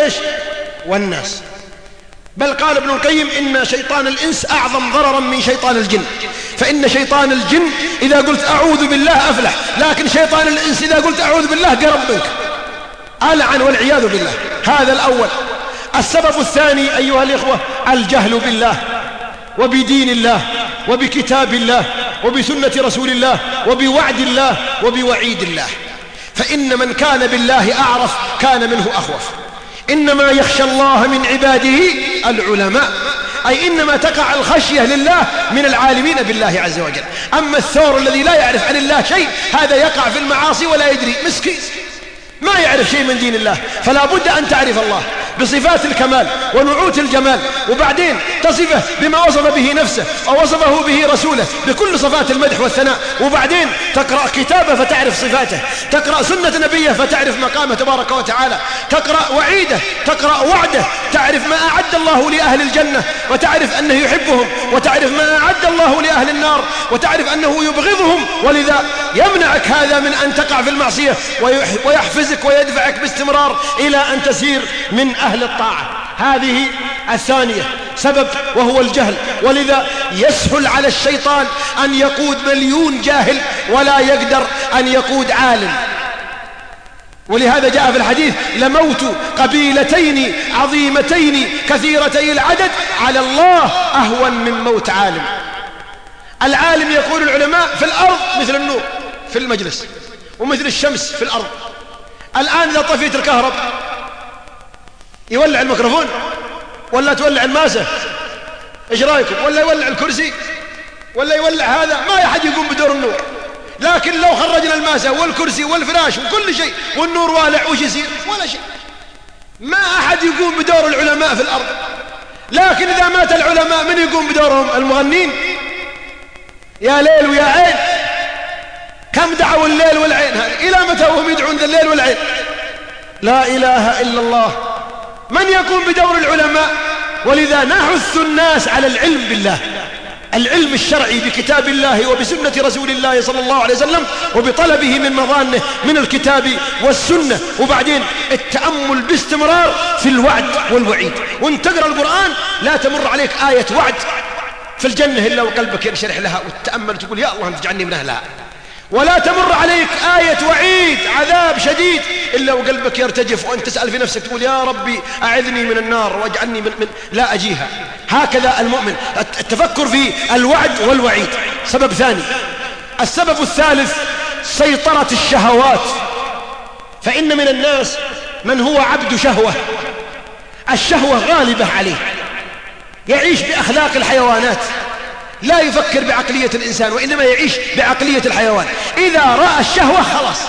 والناس. بل قال ابن القيم: إن شيطان الإنس أعظم ضررا من شيطان الجن، فإن شيطان الجن إذا قلت أعوذ بالله أفلح، لكن شيطان الإنس إذا قلت أعوذ بالله قرب منك، ألعن والعياذ بالله. هذا الأول. السبب الثاني أيها الإخوة: الجهل بالله وبدين الله وبكتاب الله وبسنة رسول الله وبوعد الله وبوعيد الله. فإن من كان بالله أعرف كان منه أخوف. إنما يخشى الله من عباده العلماء، أي إنما تقع الخشية لله من العالمين بالله عز وجل. أما الثور الذي لا يعرف عن الله شيء هذا يقع في المعاصي ولا يدري، مسكين ما يعرف شيء من دين الله. فلا بد أن تعرف الله بصفات الكمال ونعوت الجمال، وبعدين تصفه بما وصف به نفسه أو وصفه به رسوله بكل صفات المدح والثناء، وبعدين تقرأ كتابه فتعرف صفاته، تقرأ سنة نبيه فتعرف مقامه تبارك وتعالى، تقرأ وعيده، تقرأ وعده، تعرف ما أعد الله لأهل الجنة وتعرف أنه يحبهم، وتعرف ما أعد الله لأهل النار وتعرف أنه يبغضهم. ولذا يمنعك هذا من أن تقع في المعصية ويحفزك ويدفعك باستمرار إلى أن تسير من أهل الطاعة. هذه الثانية سبب وهو الجهل. ولذا يسهل على الشيطان أن يقود مليون جاهل ولا يقدر أن يقود عالم. ولهذا جاء في الحديث: لموت قبيلتين عظيمتين كثيرتي العدد على الله أهون من موت عالم. العالم يقول العلماء في الأرض مثل النور في المجلس ومثل الشمس في الأرض. الآن إذا طفيت الكهرباء يولع الميكروفون ولا تولع الماسة؟ إيش رأيكم؟ ولا يولع الكرسي ولا يولع هذا؟ ما أحد يقوم بدور النور. لكن لو خرجنا الماسة والكرسي والفراش وكل شيء والنور والع وش يصير؟ ولا شيء. ما أحد يقوم بدور العلماء في الأرض. لكن إذا مات العلماء من يقوم بدورهم؟ المغنين. يا ليل ويا عين، كم دعوا الليل والعين، إلى متى هم يدعون ذا الليل والعين؟ لا إله إلا الله. من يقوم بدور العلماء؟ ولذا نحث الناس على العلم بالله، العلم الشرعي بكتاب الله وبسنة رسول الله صلى الله عليه وسلم، وبطلبه من مظانه من الكتاب والسنة. وبعدين التأمل باستمرار في الوعد والوعيد. وانت تقرأ القرآن لا تمر عليك آية وعد في الجنة إلا وقلبك ينشرح لها وتتأمل تقول: يا الله أنت تجعلني من أهلها. ولا تمر عليك آية وعيد عذاب شديد إلا وقلبك يرتجف وأنت تسأل في نفسك تقول: يا ربي أعذني من النار واجعلني من لا أجيها. هكذا المؤمن التفكر في الوعد والوعيد. سبب ثاني. السبب الثالث: سيطرة الشهوات. فإن من الناس من هو عبد شهوة، الشهوة غالبة عليه، يعيش بأخلاق الحيوانات، لا يفكر بعقلية الإنسان وإنما يعيش بعقلية الحيوان. إذا رأى الشهوة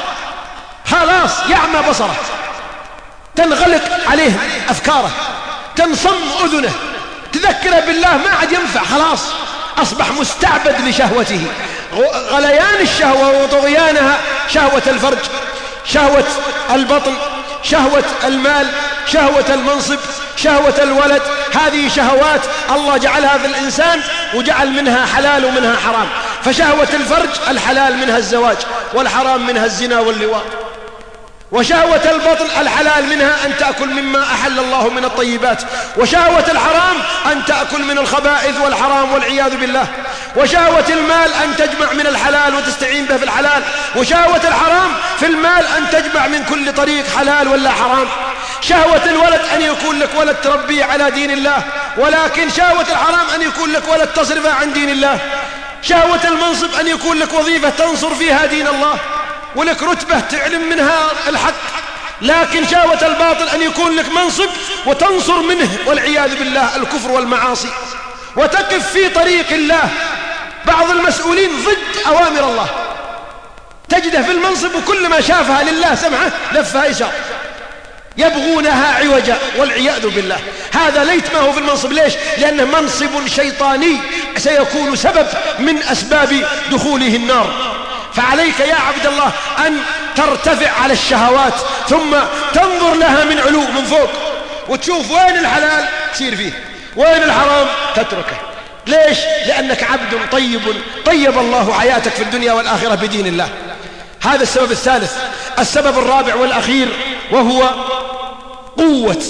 خلاص يعمى بصره، تنغلق عليه أفكاره، تنصم أذنه، تذكره بالله ما عاد ينفع، خلاص أصبح مستعبد لشهوته. غليان الشهوة وطغيانها: شهوة الفرج، شهوة البطن، شهوة المال، شهوة المنصب، شهوة الولد. هذه شهوات الله جعلها في الإنسان وجعل منها حلال ومنها حرام. فشهوة الفرج الحلال منها الزواج، والحرام منها الزنا واللواط. وشهوة البطن الحلال منها أن تأكل مما أحل الله من الطيبات، وشهوة الحرام أن تأكل من الخبائث والحرام والعياذ بالله، وشهوة المال أن تجمع من الحلال وتستعين به في الحلال، وشهوة الحرام في المال أن تجمع من كل طريق حلال ولا حرام. شهوة الولد أن يكون لك ولد تربيه على دين الله، ولكن شهوة الحرام أن يكون لك ولد تصرفه عن دين الله. شهوة المنصب أن يكون لك وظيفة تنصر فيها دين الله ولك رتبة تعلم منها الحق، لكن شهوة الباطل أن يكون لك منصب وتنصر منه والعياذ بالله الكفر والمعاصي، وتقف في طريق الله. بعض المسؤولين ضد أوامر الله، تجده في المنصب وكل ما شافها لله سمعه لفها يسار، يبغونها عوجا والعياذ بالله. هذا ليت ما هو في المنصب. ليش؟ لأنه منصب شيطاني سيكون سبب من أسباب دخوله النار. فعليك يا عبد الله أن ترتفع على الشهوات ثم تنظر لها من علو من فوق، وتشوف وين الحلال تسير فيه، وين الحرام تتركه. ليش؟ لأنك عبد طيب الله حياتك في الدنيا والآخرة بدين الله. هذا السبب الثالث. السبب الرابع والأخير وهو قوة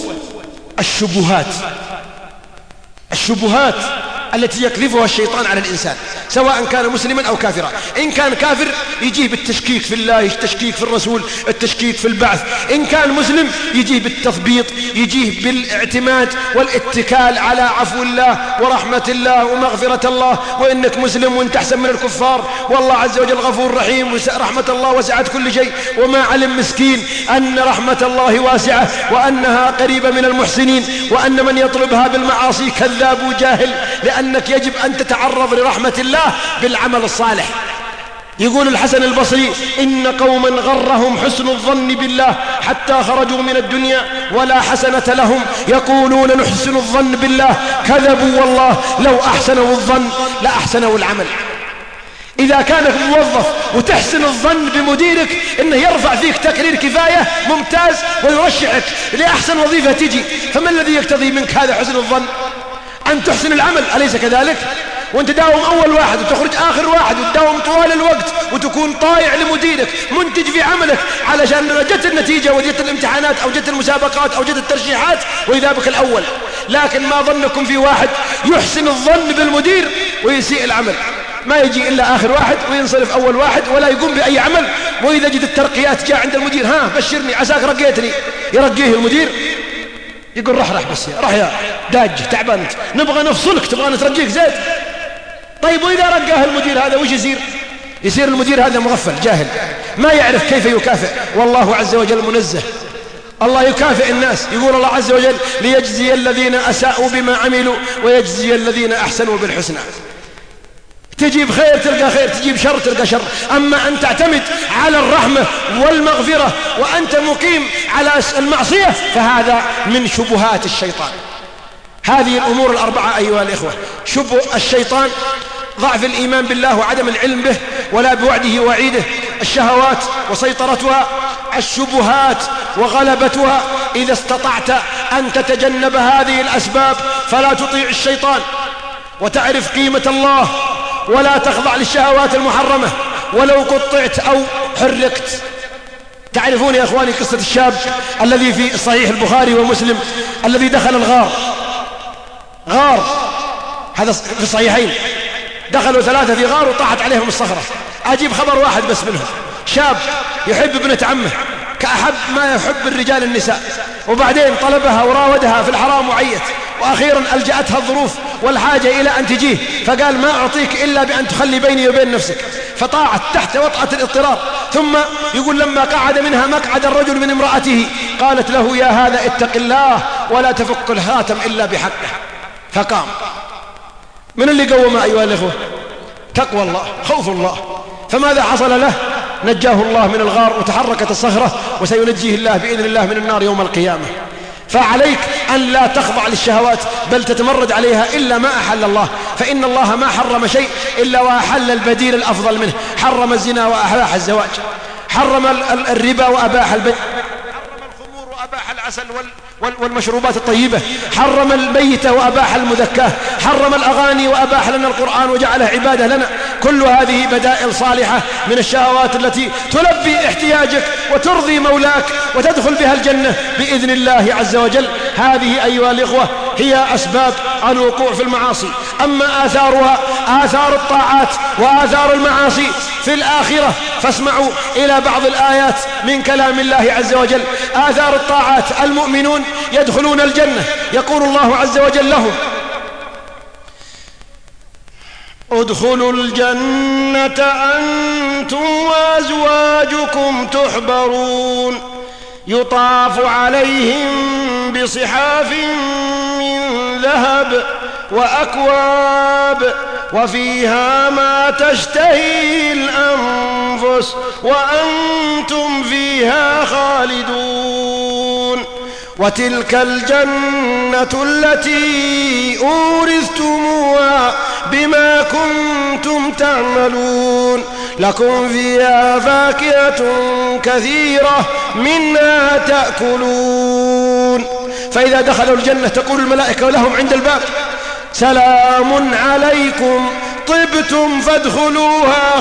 الشبهات التي يقذفها الشيطان على الإنسان، سواء كان مسلما أو كافرا. إن كان كافر يجيه بالتشكيك في الله، التشكيك في الرسول، التشكيك في البعث. إن كان مسلم يجيه بالتثبيط، يجيه بالاعتماد والاتكال على عفو الله ورحمة الله ومغفرة الله، وإنك مسلم وإنت أحسن من الكفار، والله عز وجل غفور رحيم، ورحمة الله وسعت كل شيء، وما علم مسكين أن رحمة الله واسعة وأنها قريبة من المحسنين، وأن من يطلبها بالمعاصي كذاب وجاهل. لأنك يجب أن تتعرض لرحمة الله بالعمل الصالح. يقول الحسن البصري: إن قوما غرهم حسن الظن بالله حتى خرجوا من الدنيا ولا حسنة لهم، يقولون نحسن الظن بالله، كذبوا والله، لو أحسنوا الظن لأحسنوا العمل. إذا كانك موظف وتحسن الظن بمديرك إنه يرفع فيك تقرير كفاية ممتاز ويرشحك لأحسن وظيفة تجي، فما الذي يقتضي منك هذا حسن الظن؟ أن تحسن العمل، أليس كذلك؟ وانت تداوم أول واحد وتخرج آخر واحد وتداوم طوال الوقت وتكون طائع لمديرك، منتج في عملك، علشان جت النتيجة وجت الامتحانات أو جت المسابقات أو جت الترشيحات وإذا بك الأول. لكن ما ظنكم في واحد يحسن الظن بالمدير ويسيء العمل؟ ما يجي إلا آخر واحد وينصرف أول واحد ولا يقوم بأي عمل، وإذا جد الترقيات جاء عند المدير: ها بشرني عساك رقيتني، يرقيه المدير يقول: رح بس رح يا داج تعبان، نبغى نفصلك، تبغى نترقيك زيت. طيب وإذا رقاه المدير هذا وش يصير؟ يصير المدير هذا مغفل جاهل ما يعرف كيف يكافئ، والله عز وجل منزه. الله يكافئ الناس. يقول الله عز وجل: ليجزي الذين أساءوا بما عملوا ويجزي الذين أحسنوا بالحسنى. تجيب خير تلقى خير، تجيب شر تلقى شر. أما أن تعتمد على الرحمة والمغفرة وأنت مقيم على المعصية فهذا من شبهات الشيطان. هذه الأمور الأربعة أيها الإخوة: شبه الشيطان، ضعف الإيمان بالله وعدم العلم به ولا بوعده ووعيده، الشهوات وسيطرتها، الشبهات وغلبتها. إذا استطعت أن تتجنب هذه الأسباب فلا تطيع الشيطان، وتعرف قيمة الله، ولا تخضع للشهوات المحرمة ولو قطعت أو حرقت. تعرفون يا أخواني قصة الشاب الذي في صحيح البخاري ومسلم الذي دخل غار، هذا في الصحيحين، دخلوا 3 في غار وطاحت عليهم الصخرة. أجيب خبر واحد بس منهم: شاب يحب ابنة عمه كأحب ما يحب الرجال النساء، وبعدين طلبها وراودها في الحرام وعيت، وأخيرا ألجأتها الظروف والحاجة إلى أن تجيه، فقال: ما أعطيك إلا بأن تخلي بيني وبين نفسك. فطاعت تحت وطأة الاضطرار. ثم يقول: لما قعد منها مقعد الرجل من امرأته قالت له: يا هذا اتق الله ولا تفك الخاتم إلا بحقه. فقام. من اللي قومه أيها الإخوة؟ تقوى الله، خوف الله. فماذا حصل له؟ نجاه الله من الغار وتحركت الصخرة، وسينجيه الله بإذن الله من النار يوم القيامة. فعليك أن لا تخضع للشهوات بل تتمرد عليها إلا ما أحل الله، فإن الله ما حرم شيء إلا وأحل البديل الأفضل منه. حرم الزنا وأباح الزواج، حرم الربا وأباح البيع، حرم الخمور وأباح العسل والمشروبات الطيبة، حرم الميت وأباح المذكاه، حرم الأغاني وأباح لنا القرآن وجعله عبادة لنا، كل هذه بدائل صالحة من الشهوات التي تلبي احتياجك وترضي مولاك وتدخل بها الجنة بإذن الله عز وجل. هذه أيها الإخوة هي أسباب الوقوع في المعاصي. أما آثارها، آثار الطاعات وآثار المعاصي في الآخرة، فاسمعوا إلى بعض الآيات من كلام الله عز وجل. آثار الطاعات: المؤمنون يدخلون الجنة، يقول الله عز وجل لهم: ادخلوا الجنة أنتم وأزواجكم تحبرون يطاف عليهم بصحاف من ذهب وأكواب وفيها ما تشتهي الأنفس وأنتم فيها خالدون وتلك الجنة التي أورثتموها بما كنتم تعملون لكم فيها فاكهة كثيرة منها تأكلون. فإذا دخلوا الجنة تقول الملائكة لهم عند الباب: سلام عليكم طبتم فادخلوها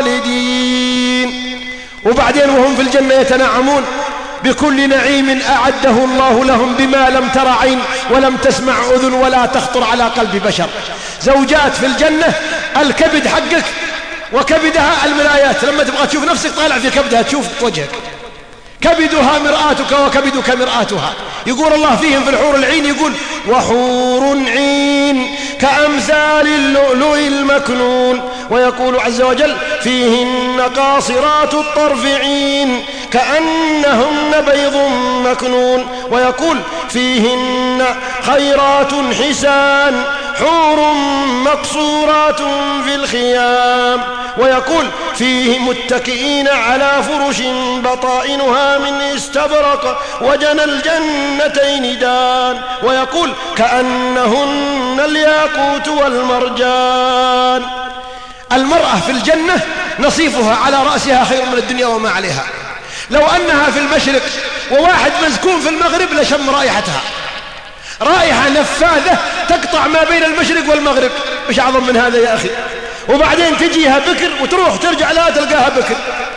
خالدين. وبعدين وهم في الجنة يتنعمون بكل نعيم أعده الله لهم بما لم تر عين ولم تسمع أذن ولا تخطر على قلب بشر. زوجات في الجنة الكبد حقك وكبدها المرايات، لما تبغى تشوف نفسك طالع في كبدها تشوف وجهك. كبدها مرآتك وكبدك مرآتها. يقول الله فيهم في الحور العين، يقول: وحور عين كأمثال اللؤلؤ المكنون. ويقول عز وجل: فيهن قاصرات الطرف عين كأنهن بيض مكنون. ويقول: فيهن خيرات حسان حور مقصورات في الخيام. ويقول: فيه متكئين على فرش بطائنها من استبرق وجنى الجنتين دان. ويقول: كأنهن الياقوت والمرجان. المرأة في الجنة نصيفها على رأسها خير من الدنيا وما عليها. لو أنها في المشرق وواحد مزكون في المغرب لشم رائحتها، رائحة نفاذة تقطع ما بين المشرق والمغرب. مش أعظم من هذا يا أخي؟ وبعدين تجيها بكر وتروح ترجع لها تلقاها بكر.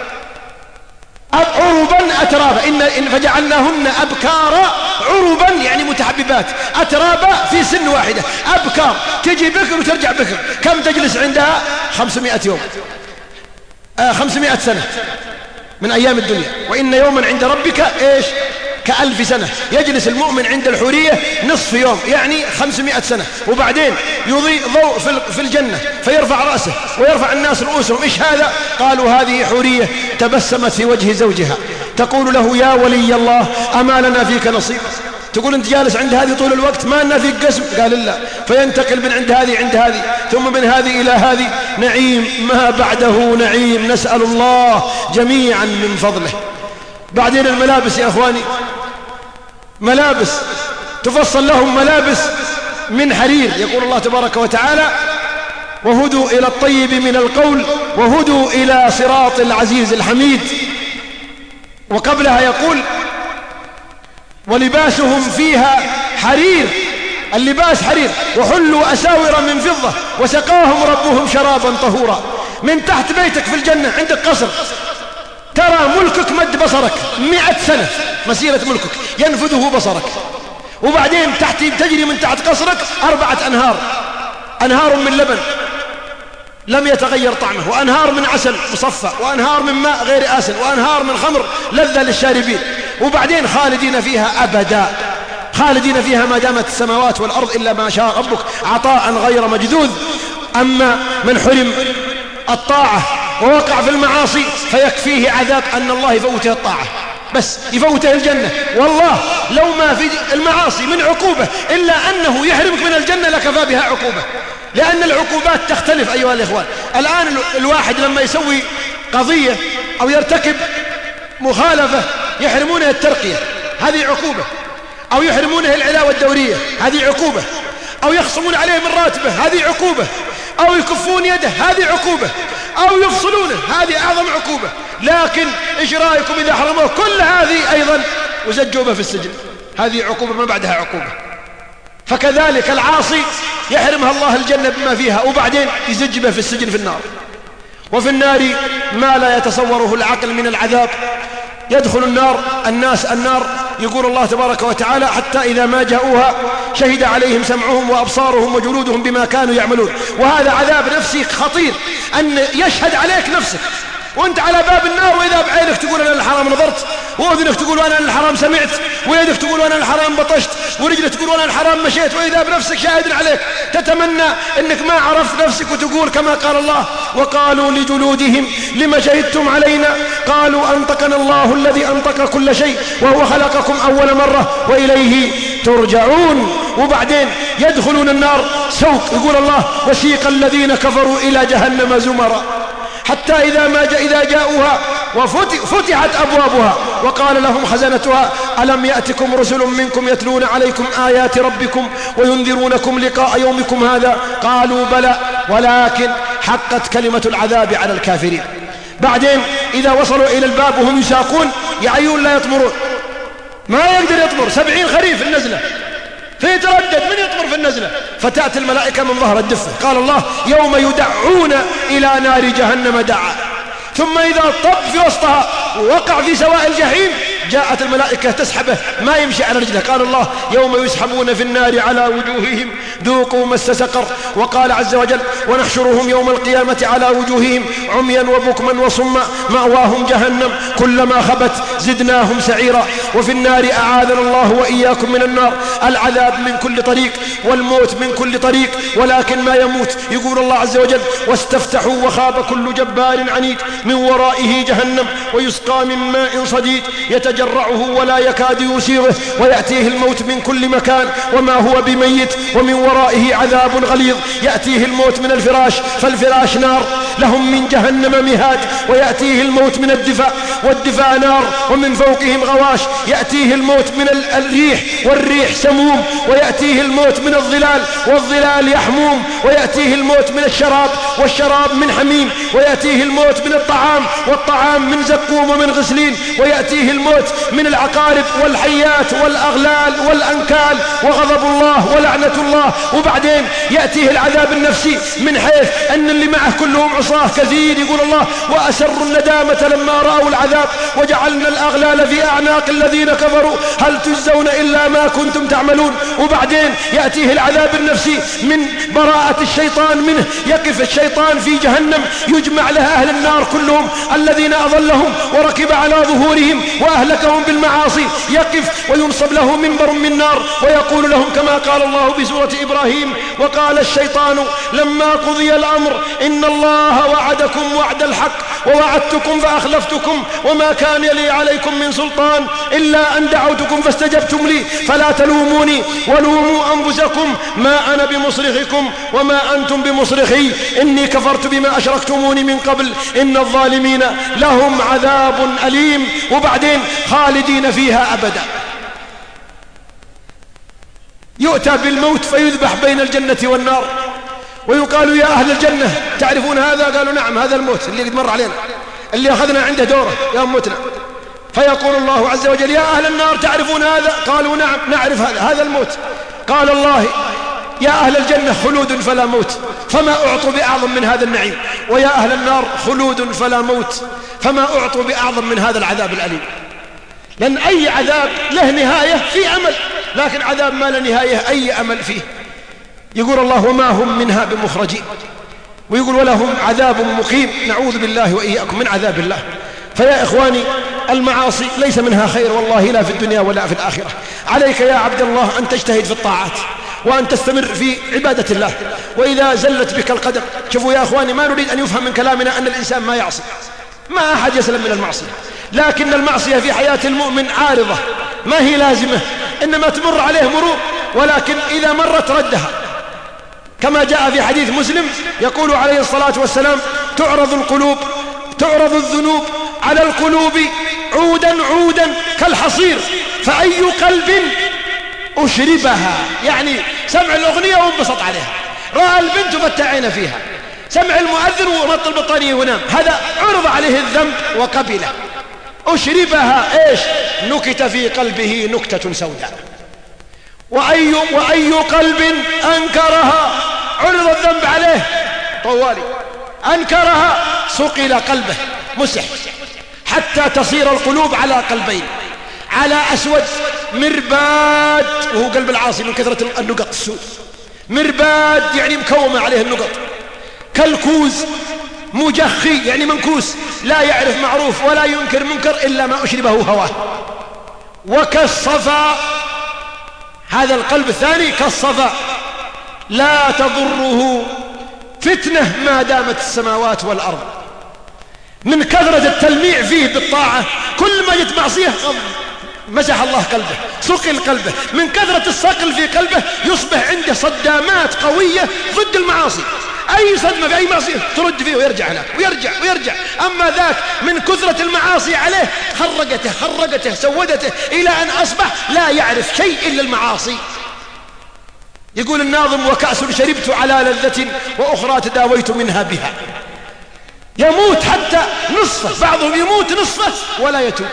عربا أترابا إن فجعلناهن أبكارا عربا يعني متحببات، أترابا في سن واحدة، أبكار تجي بكر وترجع بكر. كم تجلس عندها؟ 500 يوم 500 سنة من أيام الدنيا. وإن يوما عند ربك إيش؟ كألف سنة. يجلس المؤمن عند الحورية نصف يوم يعني 500 سنة. وبعدين يضيء ضوء في الجنة فيرفع رأسه ويرفع الناس رؤوسهم. إيش هذا؟ قالوا: هذه حورية تبسمت في وجه زوجها تقول له: يا ولي الله أما لنا فيك نصيب؟ تقول: أنت جالس عند هذه طول الوقت ما لنا فيك قسم؟ قال: لا. فينتقل من عند هذه عند هذه ثم من هذه إلى هذه، نعيم ما بعده نعيم، نسأل الله جميعا من فضله. بعدين الملابس يا أخواني، ملابس تفصل لهم ملابس من حرير. يقول الله تبارك وتعالى: وهدوا إلى الطيب من القول وهدوا إلى صراط العزيز الحميد. وقبلها يقول: ولباسهم فيها حرير، اللباس حرير، وحلوا أساور من فضة وسقاهم ربهم شرابا طهورا. من تحت بيتك في الجنة عندك قصر ترى ملكك مد بصرك 100 سنة مسيرة ملكك ينفذه بصرك. وبعدين تجري من تحت قصرك 4 أنهار، أنهار من لبن لم يتغير طعمه، وأنهار من عسل مصفى، وأنهار من ماء غير آسن، وأنهار من خمر لذة للشاربين. وبعدين خالدين فيها أبدا، خالدين فيها ما دامت السماوات والأرض إلا ما شاء ربك عطاء غير مجذوذ. أما من حرم الطاعة ووقع في المعاصي فيكفيه عذاب أن الله يفوته الطاعة، بس يفوته الجنة. والله لو ما في المعاصي من عقوبة إلا أنه يحرمك من الجنة لكفى بها عقوبة، لأن العقوبات تختلف أيها الإخوان. الآن الواحد لما يسوي قضية أو يرتكب مخالفة يحرمونه الترقية، هذه عقوبة، أو يحرمونه العلاوة الدورية، هذه عقوبة، أو يخصمون عليه من راتبه، هذه عقوبة، أو يكفون يده، هذه عقوبة، أو يفصلونه، هذه أعظم عقوبة. لكن إيش رأيكم إذا حرموه كل هذه أيضا وزجوا به في السجن؟ هذه عقوبة ما بعدها عقوبة. فكذلك العاصي يحرمها الله الجنة بما فيها وبعدين يزج به في السجن في النار. وفي النار ما لا يتصوره العقل من العذاب. يدخل النار يقول الله تبارك وتعالى حتى إذا ما جاءوها شهد عليهم سمعهم وأبصارهم وجلودهم بما كانوا يعملون. وهذا عذاب نفسي خطير، أن يشهد عليك نفسك وانت على باب النار، وإذا بعينك تقول أنا للحرام نظرت، وأذنك تقول أنا للحرام سمعت، ويدك تقول أنا للحرام بطشت، ورجلك تقول أنا للحرام مشيت، وإذا بنفسك شاهد عليك تتمنى أنك ما عرفت نفسك وتقول كما قال الله وقالوا لجلودهم لما شهدتم علينا قالوا أنطقنا الله الذي أنطق كل شيء وهو خلقكم أول مرة وإليه ترجعون. وبعدين يدخلون النار سوق، يقول الله وسيق الذين كفروا إلى جهنم زمرا حتى إذا جاءوها وفتحت أبوابها وقال لهم خزنتها ألم يأتكم رسل منكم يتلون عليكم آيات ربكم وينذرونكم لقاء يومكم هذا قالوا بلى ولكن حقت كلمة العذاب على الكافرين. بعدين إذا وصلوا إلى الباب وهم يساقون يعيون لا يطمرون، ما يقدر يطمر، 70 خريف النزلة فيتردد من يطمر في النزلة، فتأتي الملائكة من ظهر الدفة. قال الله يوم يدعون إلى نار جهنم دعا ثم إذا طب في وسطها ووقع في سواء الجحيم جاءت الملائكة تسحبه ما يمشي على رجله. قال الله يوم يسحبون في النار على وجوههم ذوقوا مس سقر. وقال عز وجل ونحشرهم يوم القيامة على وجوههم عميا وبكما وصما مأواهم جهنم كلما خبت زدناهم سعيرا. وفي النار أعاذنا الله وإياكم من النار العذاب من كل طريق والموت من كل طريق، ولكن ما يموت يقول الله عز وجل واستفتحوا وخاب كل جبار عنيد من ورائه جهنم ويسقى من ماء صديد يتجرعه ولا يكاد يسيغه ويأتيه الموت من كل مكان وما هو بميت ومن ورائه عذاب غليظ. يأتيه الموت من الفراش فالفراش نار لهم من جهنم مهاد، ويأتيه الموت من الدفاء والدفاء نار ومن فوقهم غواش. يأتيه الموت من الريح والريح سموم، ويأتيه الموت من الظلال والظلال يحموم، ويأتيه الموت من الشراب والشراب من حميم، ويأتيه الموت من الطعام والطعام من زقوم ومن غسلين، ويأتيه الموت من العقارب والحيات والأغلال والأنكال وغضب الله ولعنة الله. وبعدين يأتيه العذاب النفسي من حيث أن اللي معه كلهم عصاه كثير. يقول الله وأسروا الندامة لما رأوا العذاب وجعلنا الأغلال في أعناق الذين كفروا هل تجزون إلا ما كنتم تعملون. وبعدين يأتيه العذاب النفسي من براءة الشيطان منه. يقف الشيطان في جهنم يجمع لها أهل النار كلهم الذين أضلهم وركب على ظهورهم وأهلكهم بالمعاصي، يقف وينصب له منبر من نار ويقول لهم كما قال الله بسورة إبراهيم وقال الشيطان لما قضي الأمر إن الله وعدكم وعد الحق ووعدتكم فأخلفتكم وما كان لي عليكم من سلطان إلا أن دعوتكم فاستجبتم لي فلا تلوموني ولوموا أنفسكم ما أنا بمصرخكم وما أنتم بمصرخي إني كفرت بما أشركتموني من قبل إن الظالمين لهم عذاب أليم. وبعدين خالدين فيها أبدا. يؤتى بالموت فيذبح بين الجنة والنار ويقال يا أهل الجنة تعرفون هذا؟ قالوا نعم هذا الموت اللي قد مر علينا اللي أخذنا عنده دوره يا أمتنا. فيقول الله عز وجل يا أهل النار تعرفون هذا؟ قالوا نعم نعرف هذا الموت. قال الله يا أهل الجنة خلود فلا موت فما أعطوا بأعظم من هذا النعيم، ويا أهل النار خلود فلا موت فما أعطوا بأعظم من هذا العذاب الأليم. لأن أي عذاب له نهاية في أمل، لكن عذاب ما له نهاية أي أمل فيه. يقول الله وما هم منها بمخرجين، ويقول ولهم عذاب مقيم نعوذ بالله وإياكم من عذاب الله. فيا إخواني المعاصي ليس منها خير والله لا في الدنيا ولا في الآخرة. عليك يا عبد الله أن تجتهد في الطاعات وأن تستمر في عبادة الله. وإذا زلت بك القدم، شوفوا يا أخواني ما نريد أن يفهم من كلامنا أن الإنسان ما يعصي، ما أحد يسلم من المعصية، لكن المعصية في حياة المؤمن عارضة ما هي لازمة، إنما تمر عليه مرور، ولكن إذا مرت ردها كما جاء في حديث مسلم يقول عليه الصلاة والسلام تعرض الذنوب على القلوب عودا عودا كالحصير فأي قلب أشربها، يعني سمع الأغنية وانبسط عليها، رأى البنت فتعين فيها، سمع المؤذن ورط البطانية ونام، هذا عرض عليه الذنب وقبله. أشربها إيش؟ نكت في قلبه نكتة سوداء. وأي قلب أنكرها عرض الذنب عليه طوالي، أنكرها صقل قلبه مسح حتى تصير القلوب على قلبين، على أسود مرباد، وهو قلب العاصي من كثرة النقط السود، مرباد يعني مكومة عليه النقط، كالكوز مجخي يعني منكوس، لا يعرف معروف ولا ينكر منكر إلا ما أشربه هواه، وكالصفا، هذا القلب الثاني كالصفا لا تضره فتنة ما دامت السماوات والأرض. من كثرة التلميع فيه بالطاعة كل ما جت معصية مسح الله قلبه، صقل قلبه، من كثرة الصقل في قلبه يصبح عنده صدامات قوية ضد المعاصي، أي صدمة في أي معصية ترد فيه ويرجع هناك ويرجع. أما ذاك من كثرة المعاصي عليه خرقته سودته إلى أن أصبح لا يعرف شيء إلا المعاصي. يقول الناظم: وكأس شربت على لذة وأخرى تداويت منها بها. يموت حتى نصفه، بعضهم يموت نصفه ولا يتوب،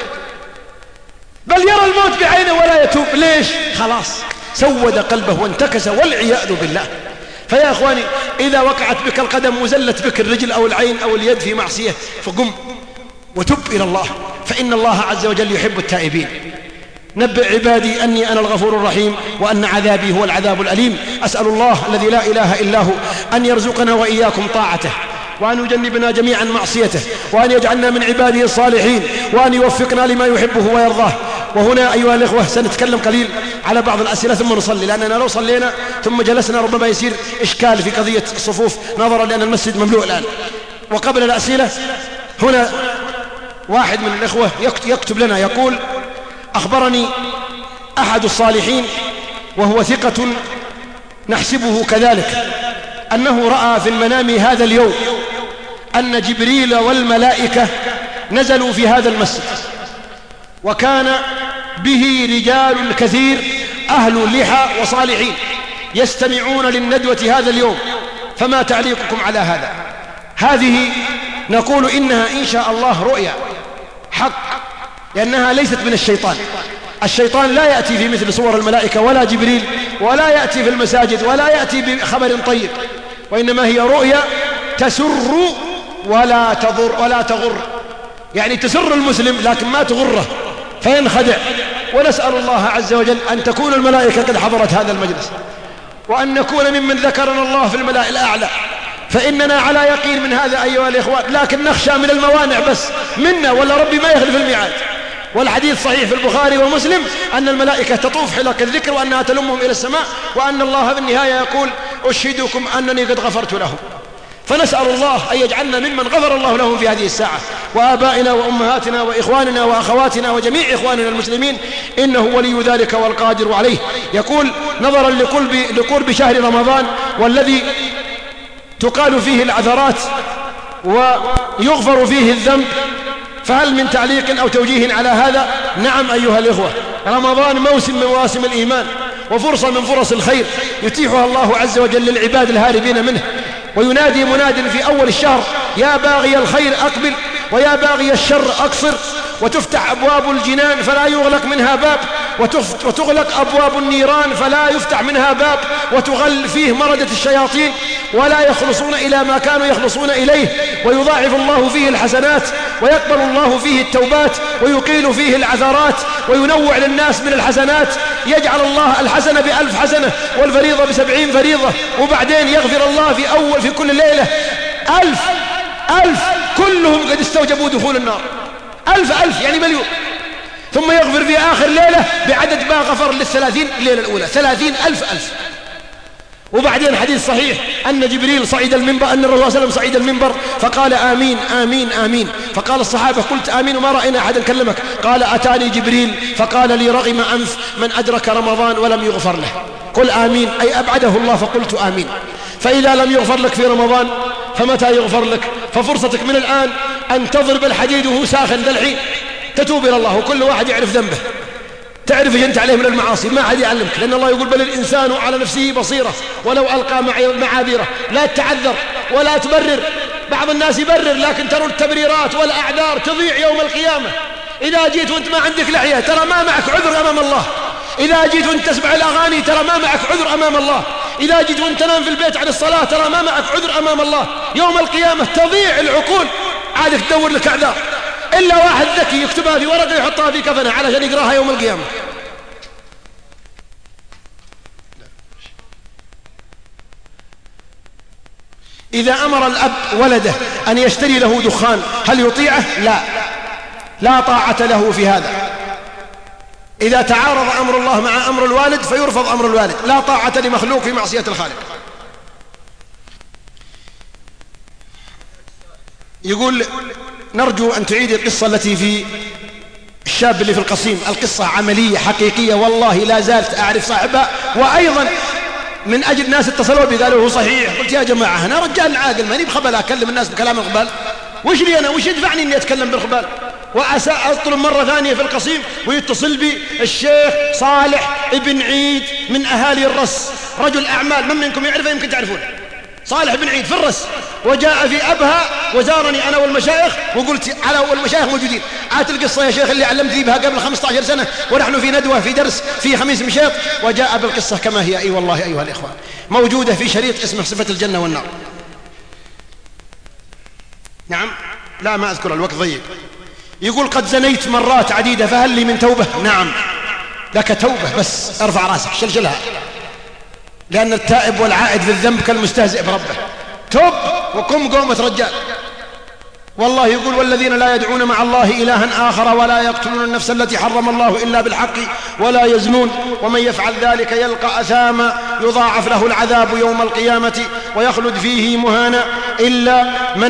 بل يرى الموت بعينه ولا يتوب. ليش؟ خلاص سود قلبه وانتكس والعياذ بالله. فيا أخواني، إذا وقعت بك القدم وزلت بك الرجل أو العين أو اليد في معصية فقم وتب إلى الله، فإن الله عز وجل يحب التائبين. نبئ عبادي أني أنا الغفور الرحيم وأن عذابي هو العذاب الأليم. أسأل الله الذي لا إله إلا هو أن يرزقنا وإياكم طاعته، وأن يجنبنا جميعا معصيته، وأن يجعلنا من عباده الصالحين، وأن يوفقنا لما يحبه ويرضاه. وهنا أيها الإخوة سنتكلم قليل على بعض الأسئلة ثم نصلي، لأننا لو صلينا ثم جلسنا ربما يصير إشكال في قضية الصفوف نظرا لأن المسجد مملوء الآن. وقبل الأسئلة هنا واحد من الإخوة يكتب لنا يقول: أخبرني أحد الصالحين وهو ثقة نحسبه كذلك أنه رأى في المنام هذا اليوم أن جبريل والملائكة نزلوا في هذا المسجد، وكان به رجال كثير أهل لحى وصالحين يستمعون للندوة هذا اليوم، فما تعليقكم على هذا؟ هذه نقول إنها إن شاء الله رؤيا حق، لأنها ليست من الشيطان. الشيطان لا يأتي في مثل صور الملائكة ولا جبريل، ولا يأتي في المساجد، ولا يأتي بخبر طيب، وإنما هي رؤيا تسر ولا تضر ولا تغر، يعني تسر المسلم لكن ما تغره فينخدع. ونسأل الله عز وجل أن تكون الملائكة قد حضرت هذا المجلس، وأن نكون ممن ذكرنا الله في الملأ الأعلى، فإننا على يقين من هذا أيها الإخوان، لكن نخشى من الموانع بس منا، ولا ربي ما يخلف الميعاد. والحديث صحيح في البخاري ومسلم أن الملائكة تطوف حلق الذكر وأنها تلمهم إلى السماء، وأن الله في النهاية يقول: أشهدكم أنني قد غفرت لهم. فنسأل الله أن يجعلنا ممن غفر الله لهم في هذه الساعة، وآبائنا وأمهاتنا وإخواننا وأخواتنا وجميع إخواننا المسلمين، إنه ولي ذلك والقادر عليه. يقول: نظرا لقرب شهر رمضان والذي تقال فيه العثرات ويغفر فيه الذنب، فهل من تعليق أو توجيه على هذا؟ نعم أيها الإخوة، رمضان موسم من مواسم الإيمان وفرصة من فرص الخير يتيحها الله عز وجل للعباد الهاربين منه، وينادي مناد في أول الشهر: يا باغي الخير أقبل، ويا باغي الشر أقصر. وتفتح أبواب الجنان فلا يغلق منها باب، وتغلق أبواب النيران فلا يفتح منها باب، وتغل فيه مردة الشياطين ولا يخلصون إلى ما كانوا يخلصون إليه، ويضاعف الله فيه الحسنات، ويقبل الله فيه التوبات، ويقيل فيه العثرات، وينوع للناس من الحسنات. يجعل الله الحسنة ب1000 حسنة والفريضة ب70 فريضة، وبعدين يغفر الله في كل ليلة 1000 كلهم قد استوجبوا دخول النار، 1000 يعني مليون، ثم يغفر في آخر ليلة بعدد ما غفر لل30 الليلة الأولى، 30,000. وبعدين حديث صحيح أن جبريل صعد المنبر، أن الرسول صلى الله عليه وسلم صعد المنبر فقال: آمين آمين آمين. فقال الصحابة: قلت آمين وما رأينا أحدا كلمك. قال: أتاني جبريل فقال لي: رغم أنف من أدرك رمضان ولم يغفر له. قل آمين، أي أبعده الله، فقلت آمين. فإذا لم يغفر لك في رمضان فمتى يغفر لك؟ ففرصتك من الآن أن تضرب الحديد وهو ساخن ذا الحين، تتوب إلى الله، وكل واحد يعرف ذنبه، تعرف ايش انت عليه من المعاصي، ما حد يعلمك، لأن الله يقول: بل الإنسان على نفسه بصيرة ولو ألقى معاذيره. لا تعذر ولا تبرر. بعض الناس يبرر لكن ترى التبريرات والأعذار تضيع يوم القيامة. إذا جيت وانت ما عندك لحية ترى ما معك عذر أمام الله، إذا جيت وانت تسمع الأغاني ترى ما معك عذر أمام الله، إذا جيت وانت نام في البيت عن الصلاة ترى ما معك عذر أمام الله يوم القيامة، تضيع العقول، عادك تدور لك أعذار، إلا واحد ذكي يكتبها في ورقة يحطها في كفنه علشان يقراها يوم القيامة. إذا أمر الأب ولده أن يشتري له دخان هل يطيعه؟ لا طاعة له في هذا. إذا تعارض أمر الله مع أمر الوالد فيرفض أمر الوالد، لا طاعة لمخلوق في معصية الخالق. يقول نرجو أن تعيد القصة التي في الشاب اللي في القصيم، القصة عملية حقيقية والله لا زالت أعرف صاحبها، وأيضا من أجل ناس اتصلوا بي قالوا هو صحيح. قلت يا جماعة أنا رجال عاقل ماني بخبل أكلم الناس بكلام الخبال، وش لي أنا وش يدفعني أني أتكلم بالخبال؟ وأطلب مرة ثانية في القصيم ويتصل بي الشيخ صالح ابن عيد من أهالي الرس، رجل أعمال، من منكم يعرفه يمكن تعرفون، صالح بن عيد في الرس، وجاء في أبها وزارني أنا والمشايخ، وقلت على والمشايخ موجودين عاد القصة يا شيخ اللي علمتني بها قبل 15 سنة ونحن في ندوة في درس في خميس مشيط، وجاء بالقصة كما هي. أي والله أيها الإخوان موجودة في شريط اسمه صفة الجنة والنار. نعم لا ما أذكر الوقت ضيق. يقول قد زنيت مرات عديدة فهل لي من توبة؟ نعم لك توبة، بس ارفع راسك شلشلها، لأن التائب والعائد في الذنب كالمستهزئ بربه. توب وقم قومة رجال. والله يقول والذين لا يدعون مع الله إلها آخر ولا يقتلون النفس التي حرم الله إلا بالحق ولا يزنون ومن يفعل ذلك يلقى أثاما يضاعف له العذاب يوم القيامة ويخلد فيه مهانا إلا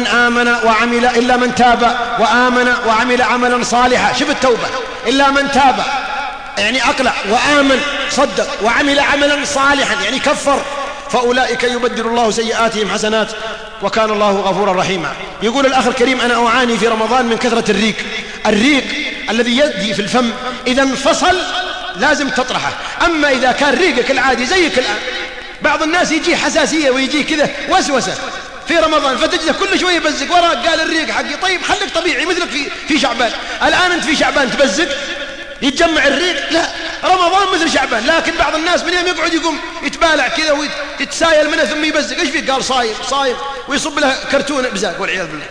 من تاب وآمن وعمل عملا صالحا. شوف التوبة، إلا من تاب يعني أقلع وآمن صدق وعمل عملا صالحا يعني كفر، فأولئك يبدل الله سيئاتهم حسنات وكان الله غفورا رحيما. يقول الأخ الكريم أنا أعاني في رمضان من كثرة الريق الذي يدي في الفم، إذا انفصل لازم تطرحه. أما إذا كان ريقك العادي زيك الآن، بعض الناس يجي حساسية ويجي كذا وسوسة في رمضان فتجده كل شوية يبزق وراك قال الريق حقي. طيب خليك طبيعي مثلك في شعبان. الآن أنت في شعبان تبزق يتجمع الريق؟ لا، رمضان مثل شعبان. لكن بعض الناس من يوم يقعد يقوم يتبالع كذا ويتسايل منه ثم يبزق. ايش فيه؟ قال صايم ويصب له كرتون بزاق والعياذ بالله.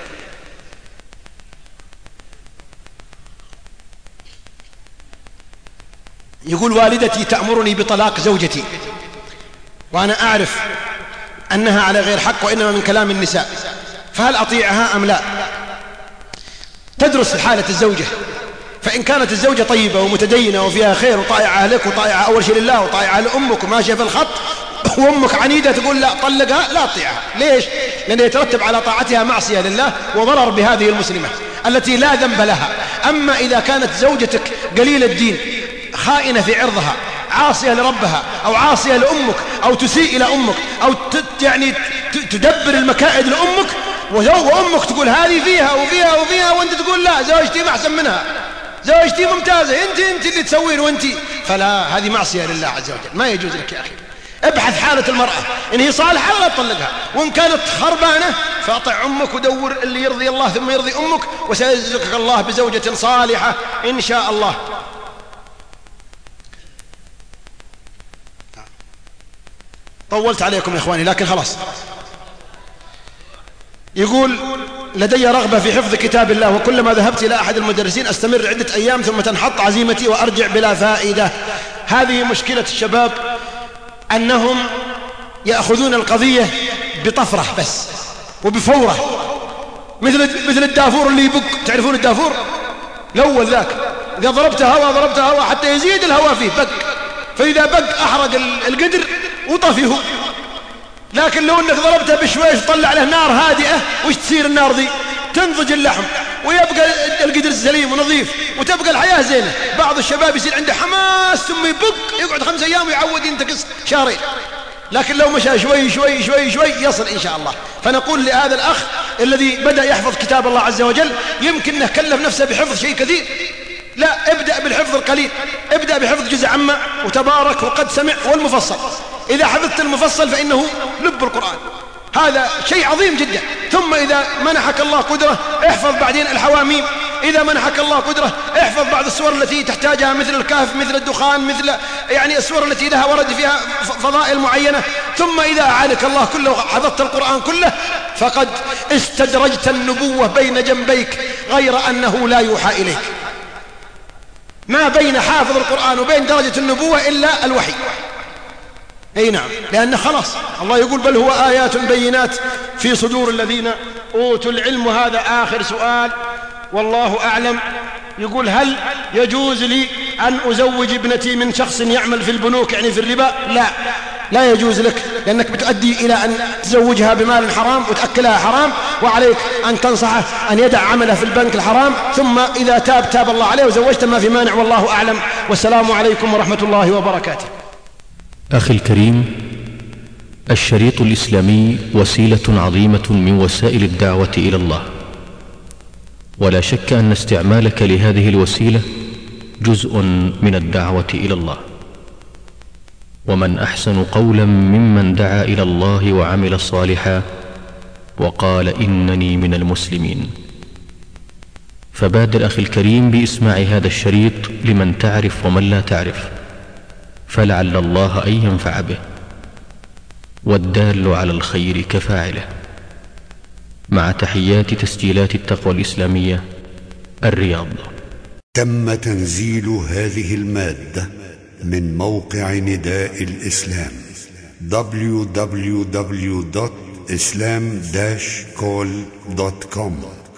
يقول والدتي تأمرني بطلاق زوجتي وأنا أعرف أنها على غير حق وإنما من كلام النساء، فهل أطيعها أم لا؟ تدرس حالة الزوجة، فإن كانت الزوجة طيبة ومتدينة وفيها خير وطائعة لك وطائعة أول شيء لله وطائعة لأمك وماشية في الخط، وأمك عنيدة تقول لا طلقها، لا أطيعها. ليش؟ لأنه يترتب على طاعتها معصية لله وضرر بهذه المسلمة التي لا ذنب لها. أما إذا كانت زوجتك قليل الدين خائنة في عرضها عاصية لربها أو عاصية لأمك أو تسيء إلى أمك أو يعني تدبر المكائد لأمك، وأمك تقول هذه فيها وفيها وفيها وأنت تقول لا زوجتي ما أحسن منها، زوجتي ممتازة، أنت اللي تسوين وأنت، فلا، هذه معصية لله عز وجل، ما يجوز لك يا أخي. ابحث حالة المرأة، إن هي صالحة لا تطلقها، وإن كانت خربانة فأطع أمك ودور اللي يرضي الله ثم يرضي أمك، وسيرزقك الله بزوجة صالحة إن شاء الله. طولت عليكم يا إخواني لكن خلاص. يقول لدي رغبة في حفظ كتاب الله، وكلما ذهبت إلى أحد المدرسين أستمر عدة أيام ثم تنحط عزيمتي وأرجع بلا فائدة. هذه مشكلة الشباب، أنهم يأخذون القضية بطفرة بس وبفورة، مثل الدافور اللي يبق. تعرفون الدافور الأول ذاك، إذا ضربت هواء حتى يزيد الهواء فيه بق، فإذا بق أحرق القدر وطفيه. لكن لو أنك ضربته بشويش طلع له نار هادئة، وش تصير النار ذي؟ تنضج اللحم ويبقى القدر سليم ونظيف وتبقى الحياة زينة. بعض الشباب يصير عنده حماس ثم يبق يقعد 5 أيام ويعود ينتقص شهرين، لكن لو مشى شوي شوي شوي شوي يصل إن شاء الله. فنقول لهذا الأخ الذي بدأ يحفظ كتاب الله عز وجل يمكن أنه كلف نفسه بحفظ شيء كثير، لا، ابدأ بالحفظ القليل، ابدأ بحفظ جزء عما وتبارك وقد سمع والمفصل. إذا حفظت المفصل فإنه لب القرآن، هذا شيء عظيم جدا. ثم إذا منحك الله قدرة احفظ بعدين الحواميم إذا منحك الله قدرة احفظ بعض السور التي تحتاجها، مثل الكهف، مثل الدخان، مثل يعني السور التي لها ورد فيها فضائل معينة. ثم إذا أعانك الله كله حفظت القرآن كله فقد استدرجت النبوة بين جنبيك، غير أنه لا يوحى إليك. ما بين حافظ القرآن وبين درجة النبوة إلا الوحي. أي نعم، لأن خلاص الله يقول بل هو آيات بينات في صدور الذين أوتوا العلم. هذا آخر سؤال والله أعلم. يقول هل يجوز لي أن أزوج ابنتي من شخص يعمل في البنوك يعني في الربا؟ لا يجوز لك، لأنك بتؤدي إلى أن تزوجها بمال حرام وتأكلها حرام، وعليك أن تنصحه أن يدع عمله في البنك الحرام، ثم إذا تاب الله عليه وزوجته ما في مانع، والله أعلم. والسلام عليكم ورحمة الله وبركاته. أخي الكريم، الشريط الإسلامي وسيلة عظيمة من وسائل الدعوة إلى الله، ولا شك أن استعمالك لهذه الوسيلة جزء من الدعوة إلى الله. ومن أحسن قولا ممن دعا إلى الله وعمل صالحا وقال إنني من المسلمين. فبادر أخي الكريم بإسماع هذا الشريط لمن تعرف ومن لا تعرف، فلعل الله أن ينفع به، والدال على الخير كفاعله. مع تحيات تسجيلات التقوى الإسلامية، الرياض. تم تنزيل هذه المادة من موقع نداء الإسلام www.islam-call.com